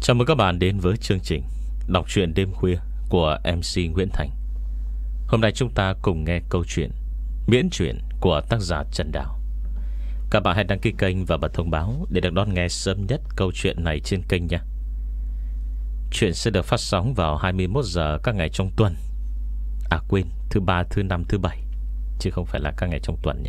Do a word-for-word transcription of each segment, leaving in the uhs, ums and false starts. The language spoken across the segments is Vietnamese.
Chào mừng các bạn đến với chương trình đọc truyện đêm khuya của em xê Nguyễn Thành. Hôm nay chúng ta cùng nghe câu chuyện miễn truyện của tác giả Trần Đào. Các bạn hãy đăng ký kênh và bật thông báo để được đón nghe sớm nhất câu chuyện này trên kênh nha. Chuyện sẽ được phát sóng vào hai mươi mốt giờ các ngày trong tuần. À quên, thứ ba, thứ năm, thứ bảy, chứ không phải là các ngày trong tuần nhé.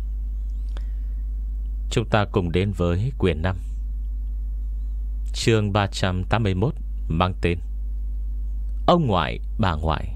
Chúng ta cùng đến với quyển năm, chương ba trăm tám mươi mốt, mang tên Ông ngoại, bà ngoại.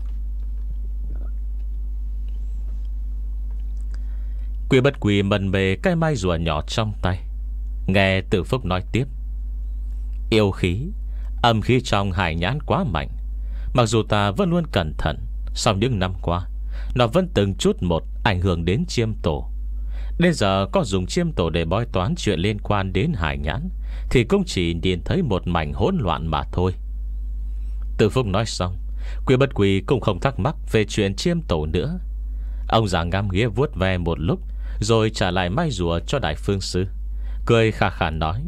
Quy Bất Quy mần mề cái mai rùa nhỏ trong tay, nghe Từ Phúc nói tiếp. Yêu khí, âm khí trong hải nhãn quá mạnh. Mặc dù ta vẫn luôn cẩn thận, song những năm qua nó vẫn từng chút một ảnh hưởng đến chiêm tổ. Đến giờ có dùng chiêm tổ để bói toán chuyện liên quan đến hải nhãn thì cũng chỉ nhìn thấy một mảnh hỗn loạn mà thôi. Từ Phúc nói xong, Quy Bất Quy cũng không thắc mắc về chuyện chiêm tổ nữa. Ông già ngắm nghía vuốt ve một lúc, rồi trả lại mai rùa cho Đại Phương Sư, cười khà khà nói: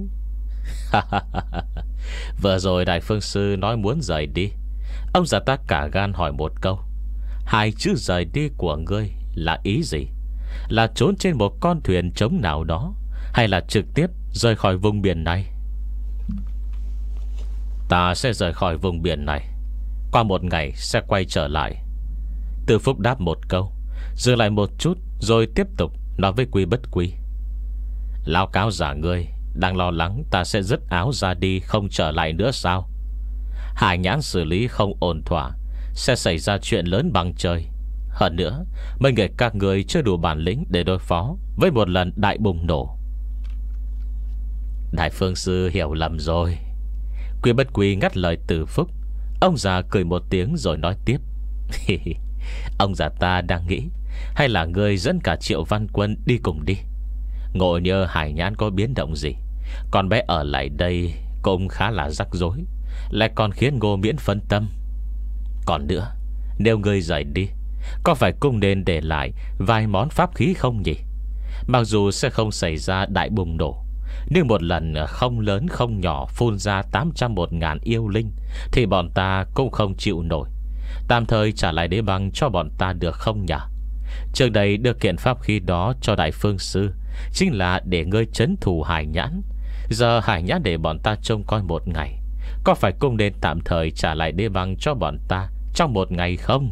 Vừa rồi Đại Phương Sư nói muốn rời đi, ông già ta cả gan hỏi một câu: hai chữ rời đi của ngươi là ý gì? Là trốn trên một con thuyền trống nào đó, hay là trực tiếp rời khỏi vùng biển này? Ta sẽ rời khỏi vùng biển này, qua một ngày sẽ quay trở lại. Từ Phúc đáp một câu, dừng lại một chút, rồi tiếp tục nói với Quy Bất Quy: Lão cáo giả ngươi đang lo lắng ta sẽ dứt áo ra đi, không trở lại nữa sao? Hải nhãn xử lý không ổn thỏa, sẽ xảy ra chuyện lớn bằng trời. Hơn nữa, mấy người các người chưa đủ bản lĩnh để đối phó với một lần đại bùng nổ. Đại Phương Sư hiểu lầm rồi. Quy Bất Quy ngắt lời Từ Phúc. Ông già cười một tiếng rồi nói tiếp: Ông già ta đang nghĩ, hay là người dẫn cả Triệu Văn Quân đi cùng đi. Ngộ nhờ hải nhãn có biến động gì, con bé ở lại đây cũng khá là rắc rối, lại còn khiến Ngô Miễn phân tâm. Còn nữa, nếu người rời đi, có phải cũng nên để lại vài món pháp khí không nhỉ? Mặc dù sẽ không xảy ra đại bùng nổ, nhưng một lần không lớn không nhỏ phun ra tám trăm một ngàn yêu linh thì bọn ta cũng không chịu nổi. Tạm thời trả lại đế băng cho bọn ta được không nhỉ? Trước đây được kiện pháp khí đó cho Đại Phương Sư chính là để ngươi trấn thủ hải nhãn. Giờ hải nhãn để bọn ta trông coi một ngày, có phải cũng nên tạm thời trả lại đế băng cho bọn ta trong một ngày không?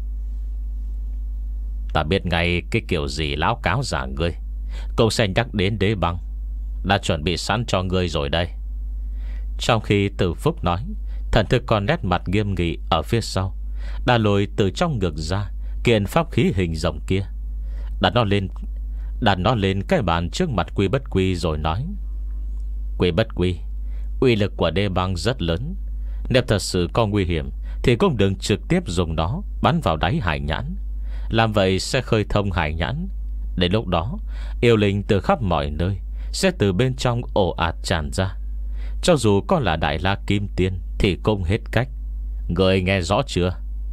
Ta biết ngay cái kiểu gì lão cáo giả ngươi cũng sẽ nhắc đến đế băng, đã chuẩn bị sẵn cho ngươi rồi đây. Trong khi Từ Phúc nói, thần thức con nét mặt nghiêm nghị ở phía sau đã lôi từ trong ngực ra kiện pháp khí hình rồng kia, đặt nó lên đặt nó lên cái bàn trước mặt Quy Bất Quy rồi nói: Quy Bất Quy, uy lực của đế băng rất lớn. Nếu thật sự có nguy hiểm thì cũng đừng trực tiếp dùng nó bắn vào đáy hải nhãn. Làm vậy sẽ khơi thông hải nhãn. Đến lúc đó, yêu linh từ khắp mọi nơi sẽ từ bên trong ồ ạt tràn ra. Cho dù có là Đại La Kim Tiên thì cũng hết cách. Người nghe rõ chưa?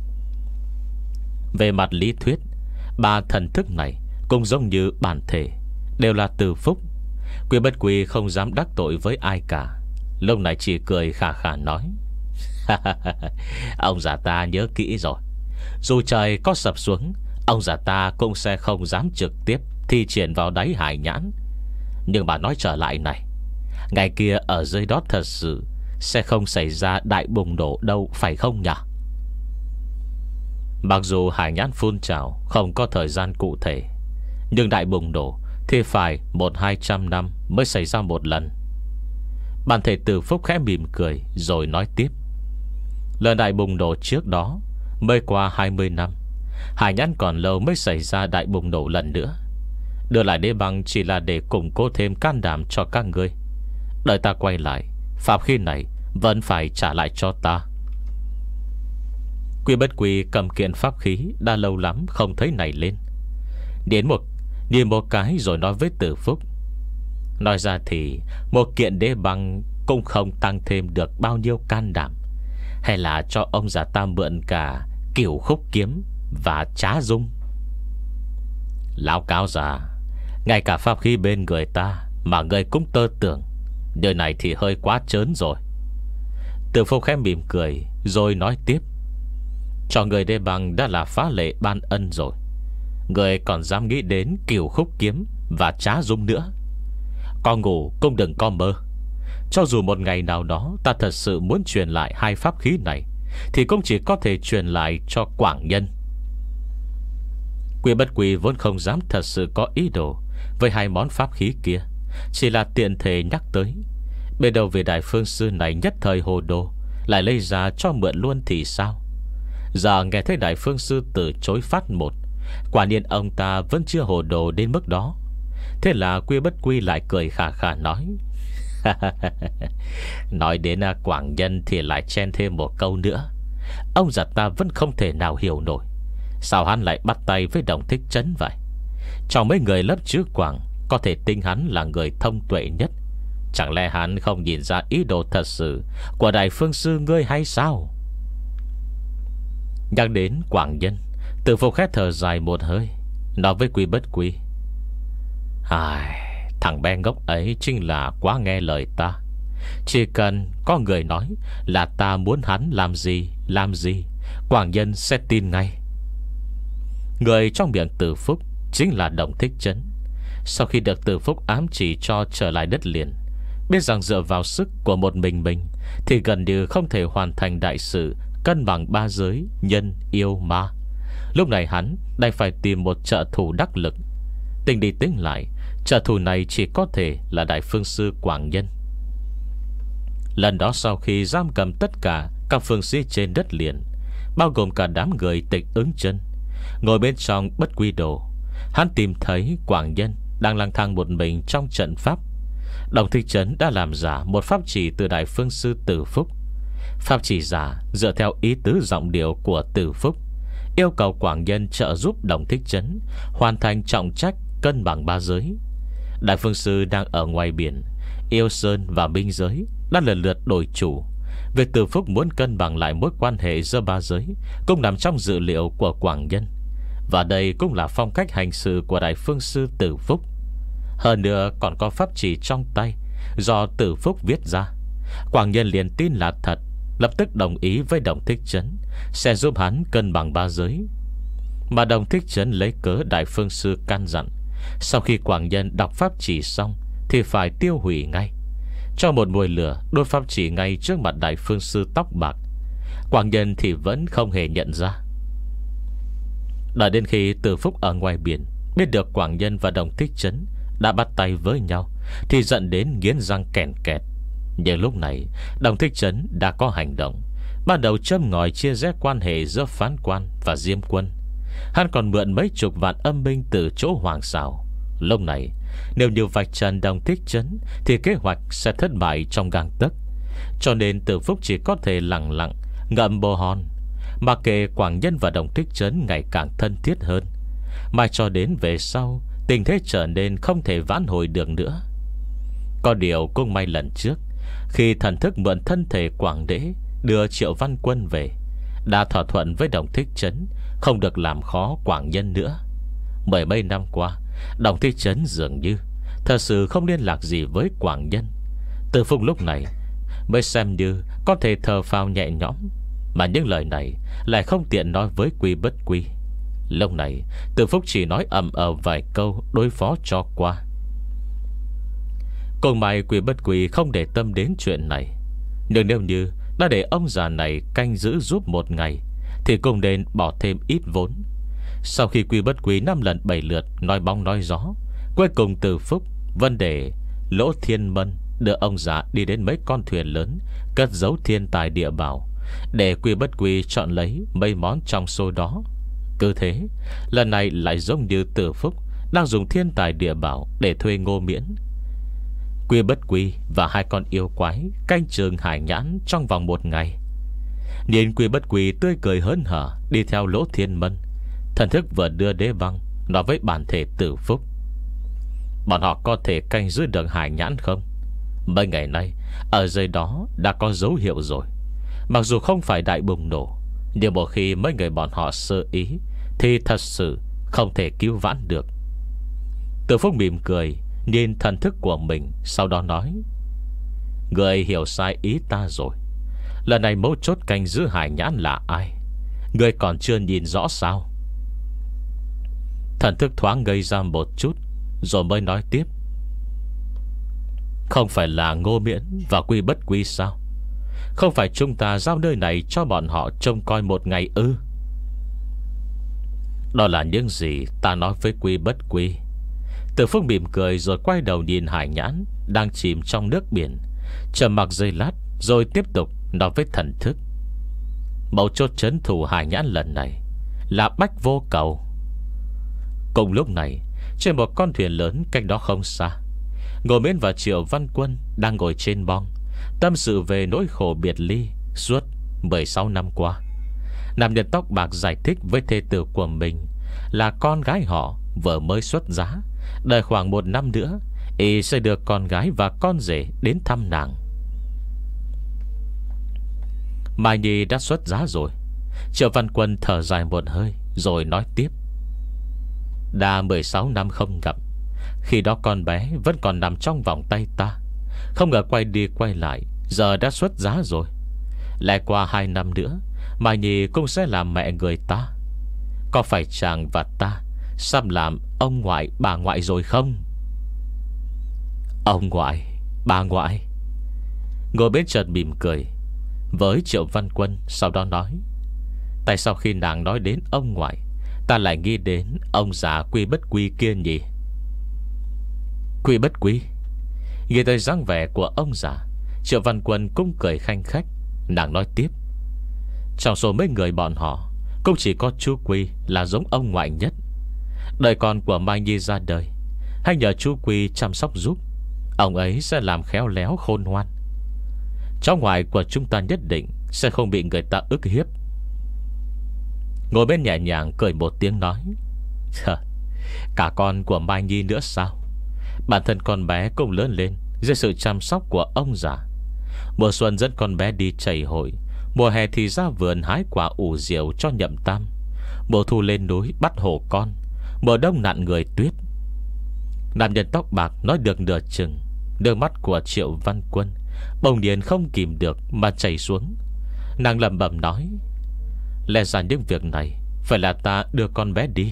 Về mặt lý thuyết, ba thần thức này cũng giống như bản thể, đều là Từ Phúc. Quy Bất Quy không dám đắc tội với ai cả, lúc này chỉ cười khà khà nói: Ông già ta nhớ kỹ rồi. Dù trời có sập xuống, ông già ta cũng sẽ không dám trực tiếp thi triển vào đáy hải nhãn. Nhưng mà nói trở lại này, ngày kia ở dưới đó thật sự sẽ không xảy ra đại bùng nổ đâu, phải không nhỉ? Mặc dù hải nhãn phun trào không có thời gian cụ thể, nhưng đại bùng nổ thì phải một hai trăm năm mới xảy ra một lần. Bản thể Từ Phúc khẽ mỉm cười rồi nói tiếp: Lần đại bùng nổ trước đó mới qua hai mươi năm, hải nhãn còn lâu mới xảy ra đại bùng nổ lần nữa. Đưa lại đế băng chỉ là để củng cố thêm can đảm cho các ngươi. Đợi ta quay lại, pháp khí này vẫn phải trả lại cho ta. Quy Bất Quy cầm kiện pháp khí đã lâu lắm không thấy này lên, đến một nhìn một cái rồi nói với Từ Phúc: Nói ra thì một kiện đế băng cũng không tăng thêm được bao nhiêu can đảm. Hay là cho ông già ta mượn cả Cửu Khúc Kiếm và Trá Dung? Lão cáo già, ngay cả pháp khí bên người ta mà ngươi cũng tơ tưởng, nơi này thì hơi quá trớn rồi. Từ Phúc khẽ mỉm cười rồi nói tiếp: cho người đê bằng đã là phá lệ ban ân rồi, người còn dám nghĩ đến Cửu Khúc Kiếm và Trá Dung nữa. Có ngủ cũng đừng có mơ. Cho dù một ngày nào đó ta thật sự muốn truyền lại hai pháp khí này, thì cũng chỉ có thể truyền lại cho Quảng Nhân. Quy Bất Quy vốn không dám thật sự có ý đồ với hai món pháp khí kia, chỉ là tiện thể nhắc tới. Bên đầu về Đại Phương Sư này nhất thời hồ đồ, lại lấy ra cho mượn luôn thì sao? Giờ nghe thấy Đại Phương Sư từ chối phát một, quả nhiên ông ta vẫn chưa hồ đồ đến mức đó. Thế là Quy Bất Quy lại cười khà khà nói: nói đến Quảng Nhân thì lại chen thêm một câu nữa. Ông già ta vẫn không thể nào hiểu nổi, sao hắn lại bắt tay với Đồng Thích Trấn vậy? Trong mấy người lớp chữ Quảng, có thể tính hắn là người thông tuệ nhất. Chẳng lẽ hắn không nhìn ra ý đồ thật sự của Đại Phương Sư ngươi hay sao? Nhắc đến Quảng Nhân, Từ Phục khét thở dài một hơi, nói với Quy Bất Quy: ai, thằng bé ngốc ấy chính là quá nghe lời ta. Chỉ cần có người nói là ta muốn hắn làm gì làm gì, Quảng Nhân sẽ tin ngay. Người trong miệng Từ Phúc chính là Đồng Thích Trấn. Sau khi được Từ Phúc ám chỉ cho trở lại đất liền, biết rằng dựa vào sức của một mình mình thì gần như không thể hoàn thành đại sự cân bằng ba giới nhân yêu ma. Lúc này hắn đành phải tìm một trợ thủ đắc lực. Tính đi tính lại, trợ thủ này chỉ có thể là Đại Phương Sư Quảng Nhân. Lần đó sau khi giam cầm tất cả các phương sĩ trên đất liền, bao gồm cả đám người Tịch Ứng Chân, ngồi bên trong Bất Quy Đồ, hắn tìm thấy Quảng Nhân đang lang thang một mình trong trận pháp. Đồng Thích Trấn đã làm giả một pháp chỉ từ Đại Phương Sư Từ Phúc. Pháp chỉ giả dựa theo ý tứ giọng điệu của Từ Phúc, yêu cầu Quảng Nhân trợ giúp Đồng Thích Trấn hoàn thành trọng trách cân bằng ba giới. Đại Phương Sư đang ở ngoài biển, Yêu Sơn và Minh Giới đã lần lượt đổi chủ. Việc Từ Phúc muốn cân bằng lại mối quan hệ giữa ba giới cũng nằm trong dự liệu của Quảng Nhân, và đây cũng là phong cách hành sự của Đại Phương Sư Từ Phúc. Hơn nữa còn có pháp chỉ trong tay do Từ Phúc viết ra. Quảng Nhân liền tin là thật, lập tức đồng ý với Đồng Thích Trấn sẽ giúp hắn cân bằng ba giới. Mà Đồng Thích Trấn lấy cớ Đại Phương Sư căn dặn, sau khi Quảng Nhân đọc pháp chỉ xong thì phải tiêu hủy ngay. Cho một mùi lửa đốt pháp chỉ ngay trước mặt Đại Phương Sư tóc bạc. Quảng Nhân thì vẫn không hề nhận ra. Đợi đến khi Từ Phúc ở ngoài biển biết được Quảng Nhân và Đồng Thích Trấn đã bắt tay với nhau thì giận đến nghiến răng kèn kẹt. Nhưng lúc này Đồng Thích Trấn đã có hành động, ban đầu châm ngòi chia rẽ quan hệ giữa Phán Quan và Diêm Quân. Hắn còn mượn mấy chục vạn âm binh từ chỗ Hoàng Sào. Lúc này nếu như vạch trần Đồng Thích Trấn thì kế hoạch sẽ thất bại trong gang tấc. Cho nên Từ Phúc chỉ có thể lặng lặng ngậm bồ hòn, mà kể Quảng Nhân và Đồng Thích Trấn ngày càng thân thiết hơn. Mà cho đến về sau, tình thế trở nên không thể vãn hồi được nữa. Có điều cũng may lần trước, khi thần thức mượn thân thể Quảng Đế đưa Triệu Văn Quân về, đã thỏa thuận với Đồng Thích Trấn không được làm khó Quảng Nhân nữa. Mười mấy năm qua, Đồng Thích Trấn dường như thật sự không liên lạc gì với Quảng Nhân. Từ Phúc lúc này mới xem như có thể thở phào nhẹ nhõm, mà những lời này lại không tiện nói với Quy Bất Quy. Lúc này Từ Phúc chỉ nói ầm ờ vài câu đối phó cho qua. Cùng may Quy Bất Quy không để tâm đến chuyện này. Nhưng nếu như đã để ông già này canh giữ giúp một ngày thì cũng nên bỏ thêm ít vốn. Sau khi Quy Bất Quy năm lần bảy lượt nói bóng nói gió, cuối cùng Từ Phúc vấn đề Lỗ Thiên Mân đưa ông già đi đến mấy con thuyền lớn cất giấu thiên tài địa bảo, để Quy Bất Quy chọn lấy mấy món trong số đó. Cứ thế, lần này lại giống như Từ Phúc đang dùng thiên tài địa bảo để thuê Ngô Miễn. Quy Bất Quy và hai con yêu quái canh chừng Hải Nhãn trong vòng một ngày. Nhìn Quy Bất Quy tươi cười hớn hở đi theo Lỗ Thiên Mân, thần thức vừa đưa đế băng nói với bản thể Từ Phúc: bọn họ có thể canh giữ được Hải Nhãn không? Mấy ngày nay ở dưới đó đã có dấu hiệu rồi. Mặc dù không phải đại bùng nổ, nhưng một khi mấy người bọn họ sơ ý thì thật sự không thể cứu vãn được. Từ Phúc mỉm cười nhìn thần thức của mình, sau đó nói: người hiểu sai ý ta rồi. Lần này mấu chốt canh giữ Hải Nhãn là ai, ngươi còn chưa nhìn rõ sao? Thần thức thoáng ngây ra một chút, rồi mới nói tiếp. Không phải là Ngô Miễn và Quy Bất Quy sao? Không phải chúng ta giao nơi này cho bọn họ trông coi một ngày ư? Đó là những gì ta nói với Quy Bất Quy. Từ Phúc mỉm cười rồi quay đầu nhìn Hải Nhãn đang chìm trong nước biển, trầm mặc giây lát rồi tiếp tục nói với thần thức. Mấu chốt trấn thủ Hải Nhãn lần này là Bách Vô Cầu. Cùng lúc này, trên một con thuyền lớn cách đó không xa, Ngô Miễn và Triệu Văn Quân đang ngồi trên bong, tâm sự về nỗi khổ biệt ly suốt mười sáu năm qua. Nam nhân tóc bạc giải thích với thê tử của mình là con gái họ vừa mới xuất giá, đợi khoảng một năm nữa y sẽ được con gái và con rể đến thăm nàng. Mai Nhi đã xuất giá rồi. Triệu Văn Quân thở dài một hơi rồi nói tiếp. Đã mười sáu năm không gặp, khi đó con bé vẫn còn nằm trong vòng tay ta, không ngờ quay đi quay lại giờ đã xuất giá rồi. Lại qua hai năm nữa Mai Nhi cũng sẽ làm mẹ người ta. Có phải chàng và ta sắp làm ông ngoại bà ngoại rồi không? Ông ngoại bà ngoại. Ngồi bên chợt mỉm cười với Triệu Văn Quân, sau đó nói. Tại sao khi nàng nói đến ông ngoại, ta lại nghĩ đến ông già Quy Bất Quy kia nhỉ? Quy Bất Quy? Nghĩ tới dáng vẻ của ông già, Triệu Văn Quân cũng cười khanh khách. Nàng nói tiếp. Trong số mấy người bọn họ, cũng chỉ có chú Quy là giống ông ngoại nhất. Đời con của Mai Nhi ra đời, hãy nhờ chú Quy chăm sóc giúp. Ông ấy sẽ làm khéo léo khôn ngoan. Cháu ngoại của chúng ta nhất định sẽ không bị người ta ức hiếp. Ngồi bên nhẹ nhàng cười một tiếng nói. Cả con của Mai Nhi nữa sao? Bản thân con bé cũng lớn lên dưới sự chăm sóc của ông già. Mùa xuân dẫn con bé đi chảy hội, mùa hè thì ra vườn hái quả ủ rượu cho Nhậm Tam, mùa thu lên núi bắt hổ con, mùa đông nặn người tuyết. Nam nhân tóc bạc nói được nửa chừng, nước mắt của Triệu Văn Quân bỗng nhiên không kìm được mà chảy xuống. Nàng lẩm bẩm nói. Lẽ ra những việc này phải là ta đưa con bé đi.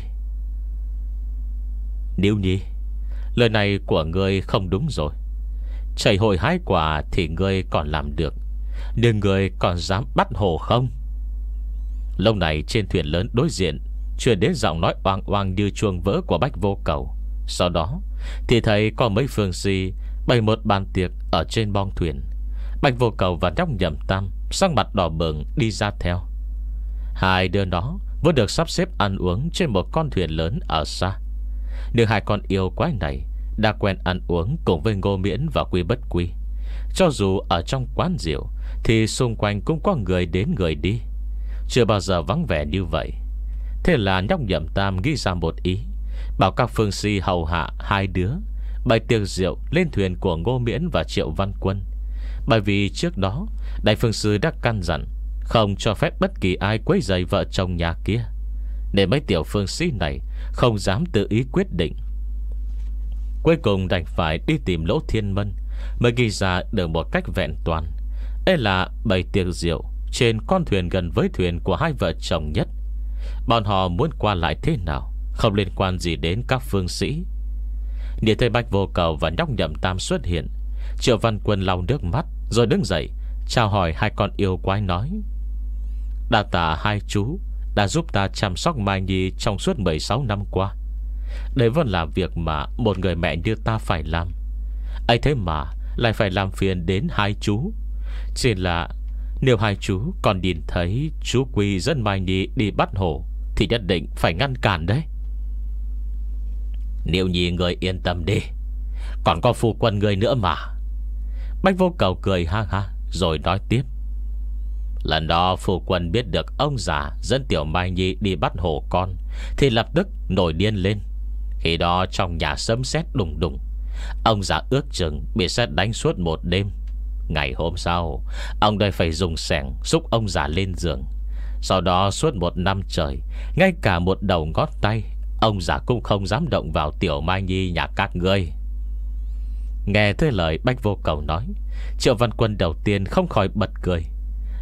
Níu Nhi, lời này của ngươi không đúng rồi. Chảy hội hái quả thì ngươi còn làm được, nhưng ngươi còn dám bắt hổ không? Lúc này trên thuyền lớn đối diện truyền đến giọng nói oang oang như chuông vỡ của Bách Vô Cầu. Sau đó thì thấy có mấy phương si bày một bàn tiệc ở trên bong thuyền. Bách Vô Cầu và nhóc Nhậm Tam sắc mặt đỏ bừng đi ra theo. Hai đứa nó vẫn được sắp xếp ăn uống trên một con thuyền lớn ở xa. Nhưng hai con yêu quái này đã quen ăn uống cùng với Ngô Miễn và Quy Bất Quy. Cho dù ở trong quán rượu thì xung quanh cũng có người đến người đi, chưa bao giờ vắng vẻ như vậy. Thế là nhóc Nhậm Tam nghĩ ra một ý, bảo các phương si hầu hạ hai đứa bày tiệc rượu lên thuyền của Ngô Miễn và Triệu Văn Quân. Bởi vì trước đó đại phương sư đã căn dặn không cho phép bất kỳ ai quấy rầy vợ chồng nhà kia, nên mấy tiểu phương sĩ này không dám tự ý quyết định. Cuối cùng đành phải đi tìm Lỗ Thiên Mân mới ghi ra được một cách vẹn toàn. Đây là bày tiệc rượu trên con thuyền gần với thuyền của hai vợ chồng nhất. Bọn họ muốn qua lại thế nào không liên quan gì đến các phương sĩ. Nhìn thấy Bách Vô Cầu và nhóc Nhậm Tam xuất hiện, Triệu Văn Quân lau nước mắt rồi đứng dậy chào hỏi hai con yêu quái, nói. Đa tạ hai chú đã giúp ta chăm sóc Mai Nhi trong suốt mười sáu năm qua. Đây vẫn là việc mà một người mẹ như ta phải làm. ấy thế mà lại phải làm phiền đến hai chú. Chỉ là nếu hai chú còn nhìn thấy chú Quy dẫn Mai Nhi đi bắt hổ thì nhất định phải ngăn cản đấy. Nếu Nhi người yên tâm đi, còn có phu quân người nữa mà. Bách Vô Cầu cười ha ha rồi nói tiếp. Lần đó phu quân biết được ông già dẫn tiểu Mai Nhi đi bắt hổ con thì lập tức nổi điên lên. Khi đó trong nhà sấm sét đùng đùng, ông già ước chừng bị sét đánh suốt một đêm. Ngày hôm sau, ông đây phải dùng xẻng xúc ông già lên giường. Sau đó suốt một năm trời, ngay cả một đầu ngón tay ông già cũng không dám động vào tiểu Mai Nhi nhà các ngươi. Nghe thấy lời Bách Vô Cầu nói, Triệu Văn Quân đầu tiên không khỏi bật cười.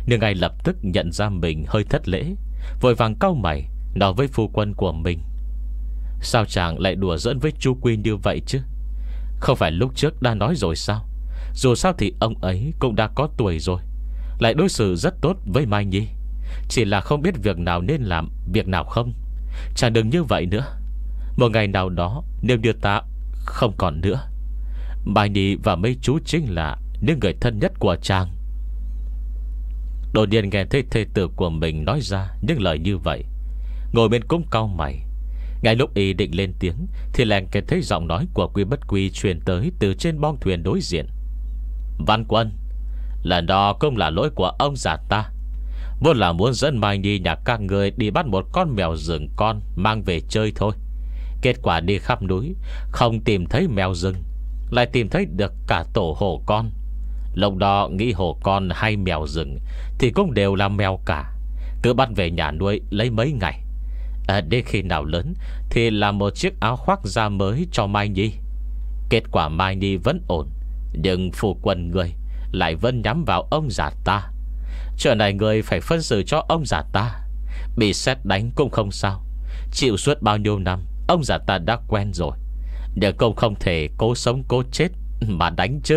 Nhưng ngay lập tức nhận ra mình hơi thất lễ, vội vàng cau mày nói với phu quân của mình: Sao chàng lại đùa giỡn với Chu Quy như vậy chứ? Không phải lúc trước đã nói rồi sao? Dù sao thì ông ấy cũng đã có tuổi rồi, lại đối xử rất tốt với Mai Nhi. Chỉ là không biết việc nào nên làm, việc nào không. Chàng đừng như vậy nữa. Một ngày nào đó nếu như ta không còn nữa, Mai Nhi và mấy chú chính là những người thân nhất của chàng. Đột nhiên nghe thấy thê tử của mình nói ra những lời như vậy, ngồi bên cũng cau mày. Ngay lúc y định lên tiếng thì làng nghe thấy giọng nói của Quy Bất Quy truyền tới từ trên bong thuyền đối diện: Văn Quân, lần đó cũng là lỗi của ông già ta. Vốn là muốn dẫn Mai Nhi nhà các người đi bắt một con mèo rừng con mang về chơi thôi. Kết quả đi khắp núi không tìm thấy mèo rừng, lại tìm thấy được cả tổ hổ con. Lúc đó nghĩ hổ con hay mèo rừng thì cũng đều là mèo cả. Cứ bắt về nhà nuôi lấy mấy ngày, à, đến khi nào lớn thì làm một chiếc áo khoác da mới cho Mai Nhi. Kết quả Mai Nhi vẫn ổn, nhưng phu quân người lại vẫn nhắm vào ông già ta. Chuyện này người phải phân xử cho ông già ta. Bị sét đánh cũng không sao, chịu suốt bao nhiêu năm ông già ta đã quen rồi. Nhưng cũng không thể cố sống cố chết mà đánh chứ.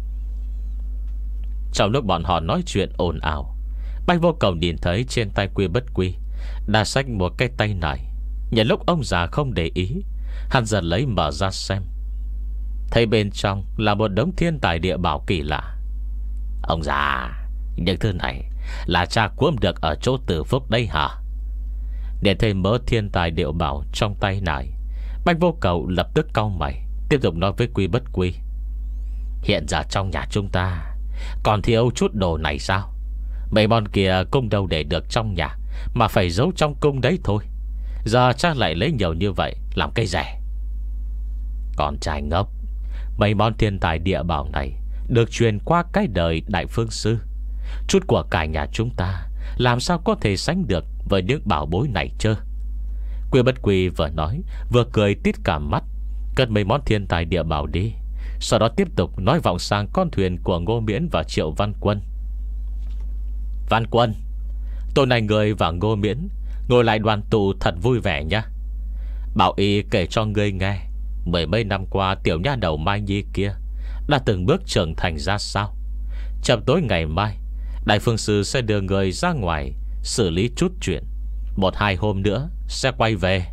Trong lúc bọn họ nói chuyện ồn ào, Bạch Vô Cầu nhìn thấy trên tay Quy Bất Quy đã xách một cái tay này. Nhận lúc ông già không để ý, hắn dần lấy mở ra xem. Thấy bên trong là một đống thiên tài địa bảo kỳ lạ. Ông già, những thứ này là cha cuỗm được ở chỗ Tử Phúc đây hả? Để thấy mớ thiên tài địa bảo trong tay này, Bạch Vô Cầu lập tức cau mày, tiếp tục nói với Quy Bất Quy: Hiện giờ trong nhà chúng ta còn thiếu chút đồ này sao? Mấy món kia cung đâu để được trong nhà, mà phải giấu trong cung đấy thôi. Giờ cha lại lấy nhiều như vậy làm cái rẻ. Con trai ngốc, mấy món thiên tài địa bảo này được truyền qua cái đời Đại Phương Sư. Chút của cả nhà chúng ta làm sao có thể sánh được với những bảo bối này chứ? Quy Bất Quy vừa nói vừa cười tít cả mắt, cất mấy món thiên tài địa bảo đi. Sau đó tiếp tục nói vọng sang con thuyền của Ngô Miễn và Triệu Văn Quân: Văn Quân, tối nay người và Ngô Miễn ngồi lại đoàn tụ thật vui vẻ nhá. Bảo y kể cho ngươi nghe mười mấy năm qua tiểu nha đầu Mai Nhi kia đã từng bước trưởng thành ra sao. Chậm tối ngày mai, Đại Phương Sư sẽ đưa người ra ngoài xử lý chút chuyện. Một hai hôm nữa sẽ quay về.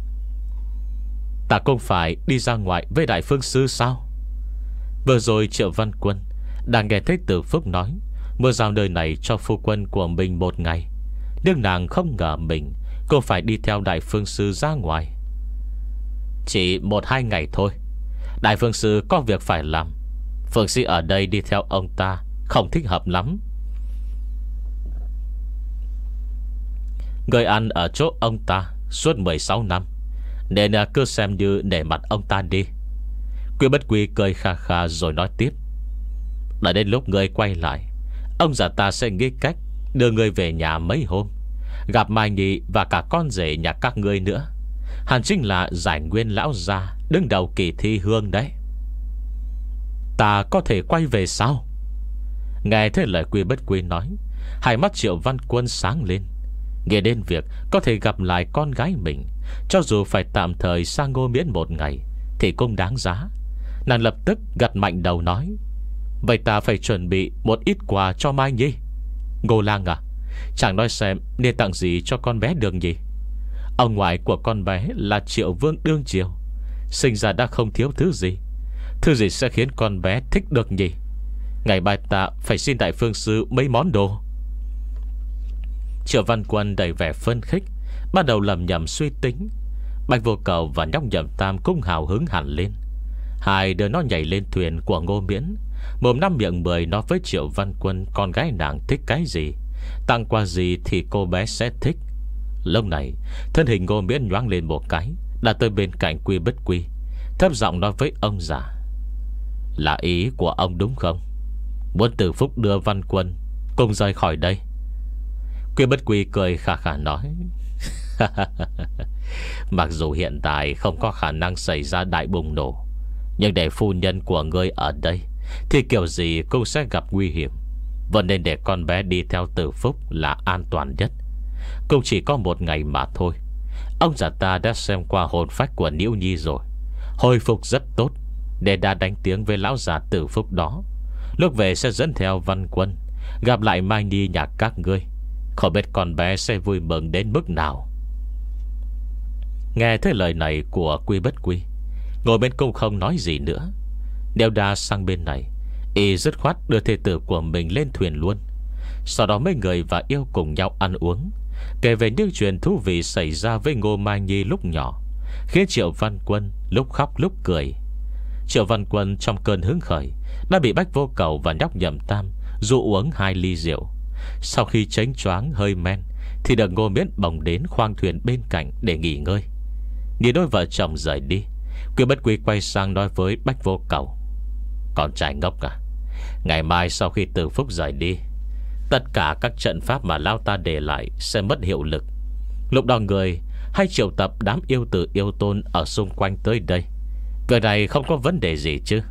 Ta cũng phải đi ra ngoài với Đại Phương Sư sao? Vừa rồi Triệu Văn Quân đang nghe thấy Từ Phúc nói mua giao nơi này cho phu quân của mình một ngày, nhưng nàng không ngờ mình cô phải đi theo Đại Phương Sư ra ngoài. Chỉ một hai ngày thôi, Đại Phương Sư có việc phải làm. Phương Sĩ ở đây đi theo ông ta không thích hợp lắm. Người ăn ở chỗ ông ta suốt mười sáu năm, nên cứ xem như để mặt ông ta đi. Quy Bất Quy cười kha kha rồi nói tiếp: Đợi đến lúc người quay lại, ông già ta sẽ nghĩ cách đưa người về nhà mấy hôm, gặp Mai Nhi và cả con rể nhà các ngươi nữa. Hẳn chính là Giải Nguyên lão gia đứng đầu kỳ thi hương đấy. Ta có thể quay về sao? Nghe thấy lời Quy Bất Quy nói, hai mắt Triệu Văn Quân sáng lên. Nghe đến việc có thể gặp lại con gái mình, cho dù phải tạm thời sang Ngô Miễn một ngày, thì cũng đáng giá. Nàng lập tức gật mạnh đầu nói: Vậy ta phải chuẩn bị một ít quà cho Mai Nhi. Ngô lang à, chẳng nói xem nên tặng gì cho con bé được nhỉ? Ông ngoại của con bé là Triệu Vương đương triều, sinh ra đã không thiếu thứ gì. Thứ gì sẽ khiến con bé thích được nhỉ? Ngày mai ta phải xin Đại Phương Sư mấy món đồ. Triệu Văn Quân đầy vẻ phấn khích, bắt đầu lầm nhầm suy tính. Bạch Vô Cầu và nhóc Nhậm Tam cũng hào hứng hẳn lên. Hai đứa nó nhảy lên thuyền của Ngô Miễn, mồm năm miệng mười nói với Triệu Văn Quân con gái nàng thích cái gì, tặng quà gì thì cô bé sẽ thích. Lúc này thân hình Ngô Miễn nhoáng lên một cái, đã tới bên cạnh Quy Bất Quy, thấp giọng nói với ông già: Là ý của ông đúng không? Muốn Từ Phúc đưa Văn Quân cùng rời khỏi đây? Quy Bất Quy cười khà khà nói: Mặc dù hiện tại không có khả năng xảy ra đại bùng nổ, nhưng để phu nhân của ngươi ở đây thì kiểu gì cũng sẽ gặp nguy hiểm. Vẫn nên để con bé đi theo Từ Phúc là an toàn nhất. Cũng chỉ có một ngày mà thôi. Ông già ta đã xem qua hồn phách của Niễu Nhi rồi, hồi phục rất tốt, để đã đánh tiếng với lão già Từ Phúc đó. Lúc về sẽ dẫn theo Văn Quân gặp lại Mai Nhi nhà các ngươi. Không biết con bé sẽ vui mừng đến mức nào. Nghe thấy lời này của Quy Bất Quy, ngồi bên cung không nói gì nữa. Đeo đa sang bên này, y dứt khoát đưa thê tử của mình lên thuyền luôn. Sau đó mấy người và yêu cùng nhau ăn uống, kể về những chuyện thú vị xảy ra với Ngô Mai Nhi lúc nhỏ, khiến Triệu Văn Quân lúc khóc lúc cười. Triệu Văn Quân trong cơn hứng khởi đã bị Bách Vô Cầu và nhóc Nhậm Tam dụ uống hai ly rượu. Sau khi chánh choáng hơi men thì được Ngô Miễn bồng đến khoang thuyền bên cạnh để nghỉ ngơi. Nhìn đôi vợ chồng rời đi, Quy Bất Quy quay sang nói với Bách Vô Cầu: "Con trai ngốc à, ngày mai sau khi Từ Phúc rời đi, tất cả các trận pháp mà lão ta để lại sẽ mất hiệu lực. Lúc đó người hay triệu tập đám yêu tử yêu tôn ở xung quanh tới đây. Cái này không có vấn đề gì chứ?"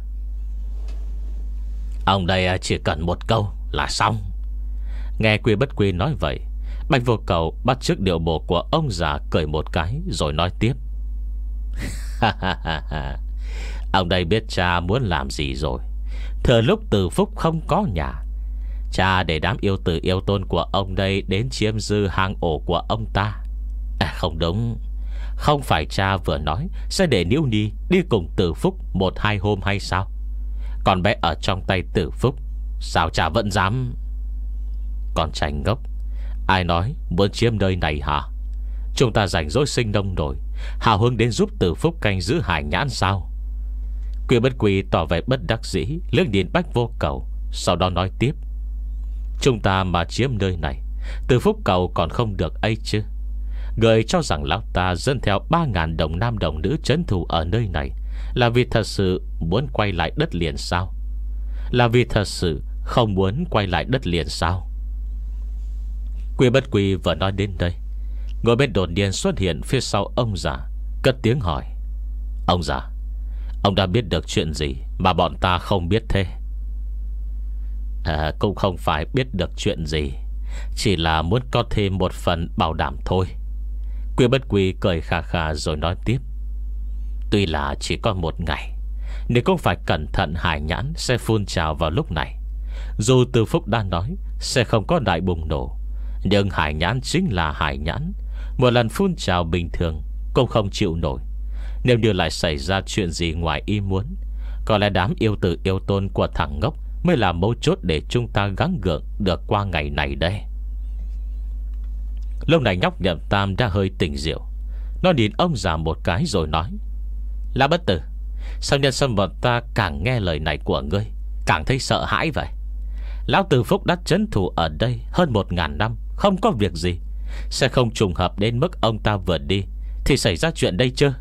"Ông đây chỉ cần một câu là xong." Nghe Quy Bất Quy nói vậy, Bạch Vô Cầu bắt chước điệu bộ của ông già, cười một cái rồi nói tiếp: "Ông đây biết cha muốn làm gì rồi. Thừa lúc Từ Phúc không có nhà, cha để đám yêu tử yêu tôn của ông đây đến chiếm dư hang ổ của ông ta. À không đúng, không phải cha vừa nói sẽ để Niễu Nhi đi cùng Từ Phúc một hai hôm hay sao? Con bé ở trong tay Từ Phúc, sao cha vẫn dám?" "Con trai ngốc, ai nói muốn chiếm nơi này hả? Chúng ta rảnh rỗi sinh nông nổi, hào hứng đến giúp Từ Phúc canh giữ hải nhãn sao?" Quy Bất Quy tỏ vẻ bất đắc dĩ, liếc nhìn Bách Vô Cầu, sau đó nói tiếp: "Chúng ta mà chiếm nơi này, Từ Phúc cầu còn không được ấy chứ? Người cho rằng lão ta dẫn theo ba ngàn đồng nam đồng nữ trấn thủ ở nơi này là vì thật sự muốn quay lại đất liền sao? Là vì thật sự không muốn quay lại đất liền sao?" Quy Bất Quy vừa nói đến đây, ngồi bên đột nhiên xuất hiện phía sau ông già, cất tiếng hỏi: "Ông già, ông đã biết được chuyện gì mà bọn ta không biết thế?" À, cũng không phải biết được chuyện gì, chỉ là muốn có thêm một phần bảo đảm thôi." Quy Bất Quy cười khà khà rồi nói tiếp: "Tuy là chỉ có một ngày, nhưng cũng phải cẩn thận hải nhãn sẽ phun trào vào lúc này. Dù Từ Phúc đã nói sẽ không có đại bùng nổ, nhưng hải nhãn chính là hải nhãn, một lần phun trào bình thường cũng không chịu nổi. Nếu như lại xảy ra chuyện gì ngoài ý muốn, có lẽ đám yêu tử yêu tôn của thằng ngốc mới là mấu chốt để chúng ta gắng gượng được qua ngày này đây." Lúc này nhóc Nhậm Tam đã hơi tỉnh rượu, nó nhìn ông già một cái rồi nói: "Lão bất tử, sao nhân sâm bọn ta càng nghe lời này của ngươi càng thấy sợ hãi vậy? Lão Từ Phúc đã trấn thủ ở đây hơn một ngàn năm, không có việc gì, sẽ không trùng hợp đến mức ông ta vừa đi thì xảy ra chuyện đây chứ?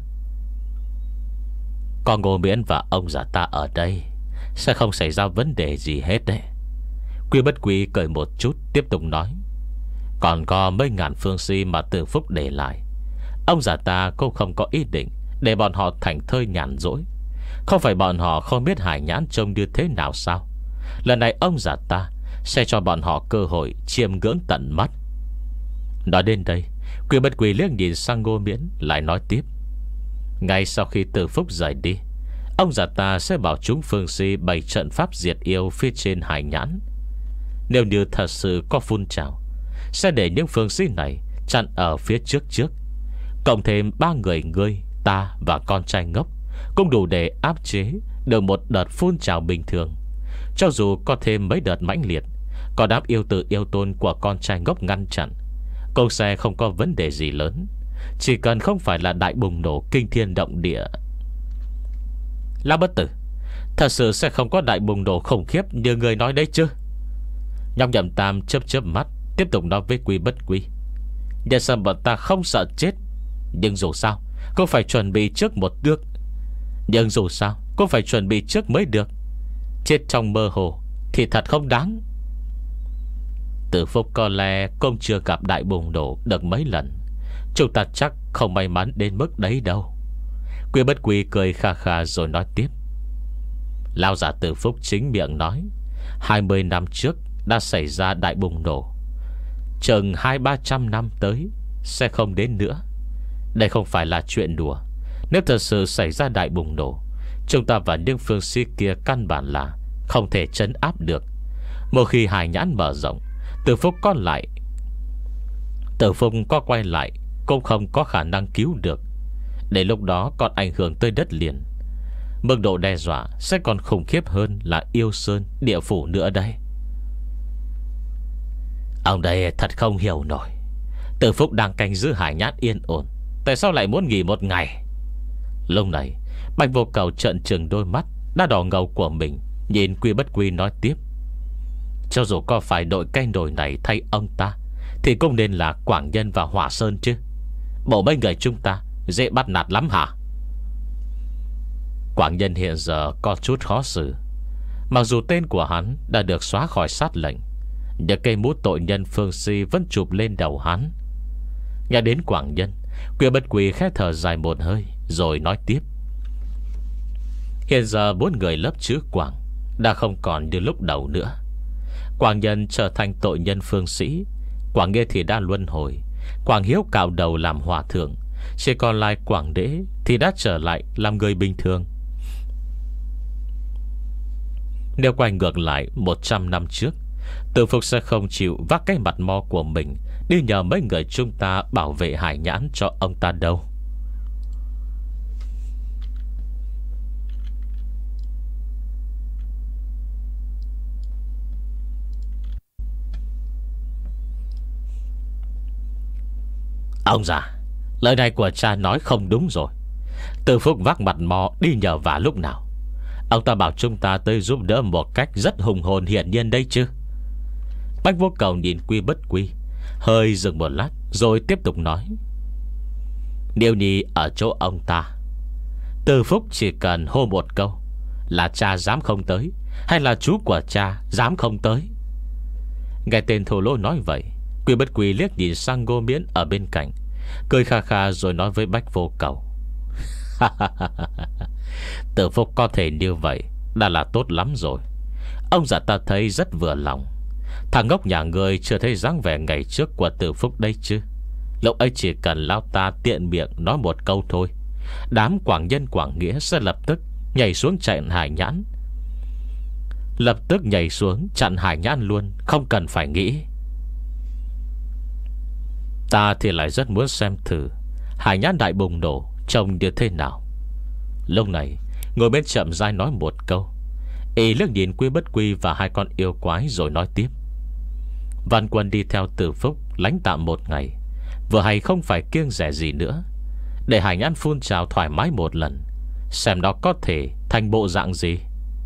Có Ngô Miễn và ông già ta ở đây, sẽ không xảy ra vấn đề gì hết đấy." Quy Bất Quy cười một chút, tiếp tục nói: "Còn có mấy ngàn phương si mà Từ Phúc để lại, ông già ta cũng không có ý định để bọn họ thành thơi nhàn rỗi. Không phải bọn họ không biết hải nhãn trông như thế nào sao? Lần này ông già ta sẽ cho bọn họ cơ hội chiêm ngưỡng tận mắt." Nói đến đây, Quy Bất Quy liếc nhìn sang Ngô Miễn, lại nói tiếp: "Ngay sau khi Từ Phúc rời đi, ông già ta sẽ bảo chúng phương si bày trận pháp diệt yêu phía trên hải nhãn. Nếu như thật sự có phun trào, sẽ để những phương si này chặn ở phía trước trước. Cộng thêm ba người ngươi, ta và con trai ngốc cũng đủ để áp chế được một đợt phun trào bình thường. Cho dù có thêm mấy đợt mãnh liệt, có đám yêu tử yêu tôn của con trai ngốc ngăn chặn, cũng sẽ không có vấn đề gì lớn. Chỉ cần không phải là đại bùng nổ kinh thiên động địa." "Lão bất tử, thật sự sẽ không có đại bùng nổ khủng khiếp như người nói đấy chứ?" Nhóc Nhậm Tam chớp chớp mắt, tiếp tục nói với Quy Bất Quy: "Nhà sâm bọn ta không sợ chết, nhưng dù sao cũng phải chuẩn bị trước một bước. Nhưng dù sao cũng phải chuẩn bị trước mới được. Chết trong mơ hồ thì thật không đáng." Từ Phúc có lẽ cũng chưa gặp đại bùng nổ được mấy lần, chúng ta chắc không may mắn đến mức đấy đâu." Quy Bất Quy cười kha kha rồi nói tiếp: "Lão già Từ Phúc chính miệng nói hai mươi năm trước đã xảy ra đại bùng nổ. Chừng hai ba trăm năm tới sẽ không đến nữa. Đây không phải là chuyện đùa. Nếu thật sự xảy ra đại bùng nổ, chúng ta và những phương sĩ kia căn bản là không thể trấn áp được. Một khi hải nhãn mở rộng, Từ Phúc có lại Từ Phúc có quay lại cũng không có khả năng cứu được. Để lúc đó còn ảnh hưởng tới đất liền. Mức độ đe dọa sẽ còn khủng khiếp hơn là Yêu Sơn địa phủ nữa đây. Ông đây thật không hiểu nổi. Từ Phúc đang canh giữ hải nhãn yên ổn, tại sao lại muốn nghỉ một ngày? Lúc này Bạch Vô Cầu trợn trừng đôi mắt đã đỏ ngầu của mình, nhìn Quy Bất Quy nói tiếp: cho dù có phải đội canh đồi này thay ông ta, thì cũng nên là Quảng Nhân và Hỏa Sơn chứ. Bộ mấy người chúng ta dễ bắt nạt lắm hả? Quảng Nhân hiện giờ có chút khó xử. Mặc dù tên của hắn đã được xóa khỏi sát lệnh, nhưng cây mũ tội nhân phương si vẫn chụp lên đầu hắn. Nghe đến Quảng Nhân, Quy Bất Quy khẽ thở dài một hơi, rồi nói tiếp: hiện giờ bốn người lớp chữ Quảng đã không còn như lúc đầu nữa. Quảng Nhân trở thành tội nhân phương sĩ, Quảng Nghĩa thì đã luân hồi, Quảng Hiếu cạo đầu làm hòa thượng, chỉ còn lại Quảng Đế thì đã trở lại làm người bình thường. Nếu quay ngược lại một trăm năm trước, Từ Phúc sẽ không chịu vác cái mặt mo của mình đi nhờ mấy người chúng ta bảo vệ hải nhãn cho ông ta đâu. Ông già, lời này của cha nói không đúng rồi. Từ Phúc vác mặt mò đi nhờ vả lúc nào? Ông ta bảo chúng ta tới giúp đỡ một cách rất hùng hồn hiển nhiên đây chứ. Bạch Vô Cầu nhìn Quy Bất Quy, hơi dừng một lát rồi tiếp tục nói: nếu như ở chỗ ông ta, Từ Phúc chỉ cần hô một câu là cha dám không tới, hay là chú của cha dám không tới. Nghe tên thổ lỗ nói vậy, Quy Bất Quy liếc nhìn sang Ngô Miễn ở bên cạnh, cười kha kha rồi nói với Bạch Vô Cầu: Từ Phúc có thể như vậy đã là tốt lắm rồi. Ông già ta thấy rất vừa lòng. Thằng ngốc nhà người chưa thấy dáng vẻ ngày trước của Từ Phúc đây chứ. Lúc ấy chỉ cần lão ta tiện miệng nói một câu thôi, đám Quảng Nhân Quảng Nghĩa sẽ lập tức nhảy xuống chặn hải nhãn. Lập tức nhảy xuống chặn hải nhãn luôn, không cần phải nghĩ. Ta thì lại rất muốn xem thử hải nhãn đại bùng nổ trông như thế nào. Lúc này ngồi bên chậm rãi nói một câu, y liếc nhìn Quy Bất Quy và hai con yêu quái rồi nói tiếp: Văn Quân đi theo Từ Phúc lánh tạm một ngày, vừa hay không phải kiêng rẻ gì nữa, để hải nhãn phun trào thoải mái một lần, xem nó có thể thành bộ dạng gì.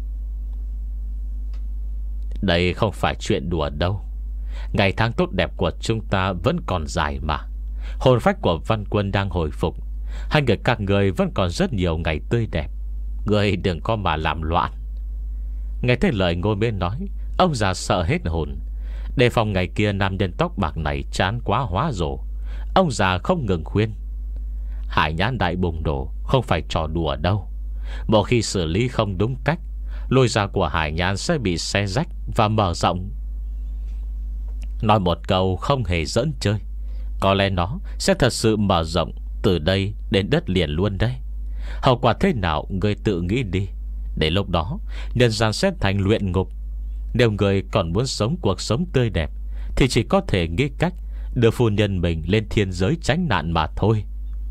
Đây không phải chuyện đùa đâu. Ngày tháng tốt đẹp của chúng ta vẫn còn dài mà. Hồn phách của Văn Quân đang hồi phục, hai người các người vẫn còn rất nhiều ngày tươi đẹp. Người đừng có mà làm loạn. Nghe thấy lời Ngô Miễn nói, ông già sợ hết hồn. Đề phòng ngày kia nam nhân tóc bạc này chán quá hóa rồ, ông già không ngừng khuyên: hải nhãn đại bùng nổ không phải trò đùa đâu. Một khi xử lý không đúng cách, lôi ra của hải nhãn sẽ bị xé rách và mở rộng. Nói một câu không hề giỡn chơi, có lẽ nó sẽ thật sự mở rộng từ đây đến đất liền luôn đấy. Hậu quả thế nào người tự nghĩ đi. Để lúc đó nhân gian sẽ thành luyện ngục. Nếu người còn muốn sống cuộc sống tươi đẹp, thì chỉ có thể nghĩ cách đưa phu nhân mình lên thiên giới tránh nạn mà thôi.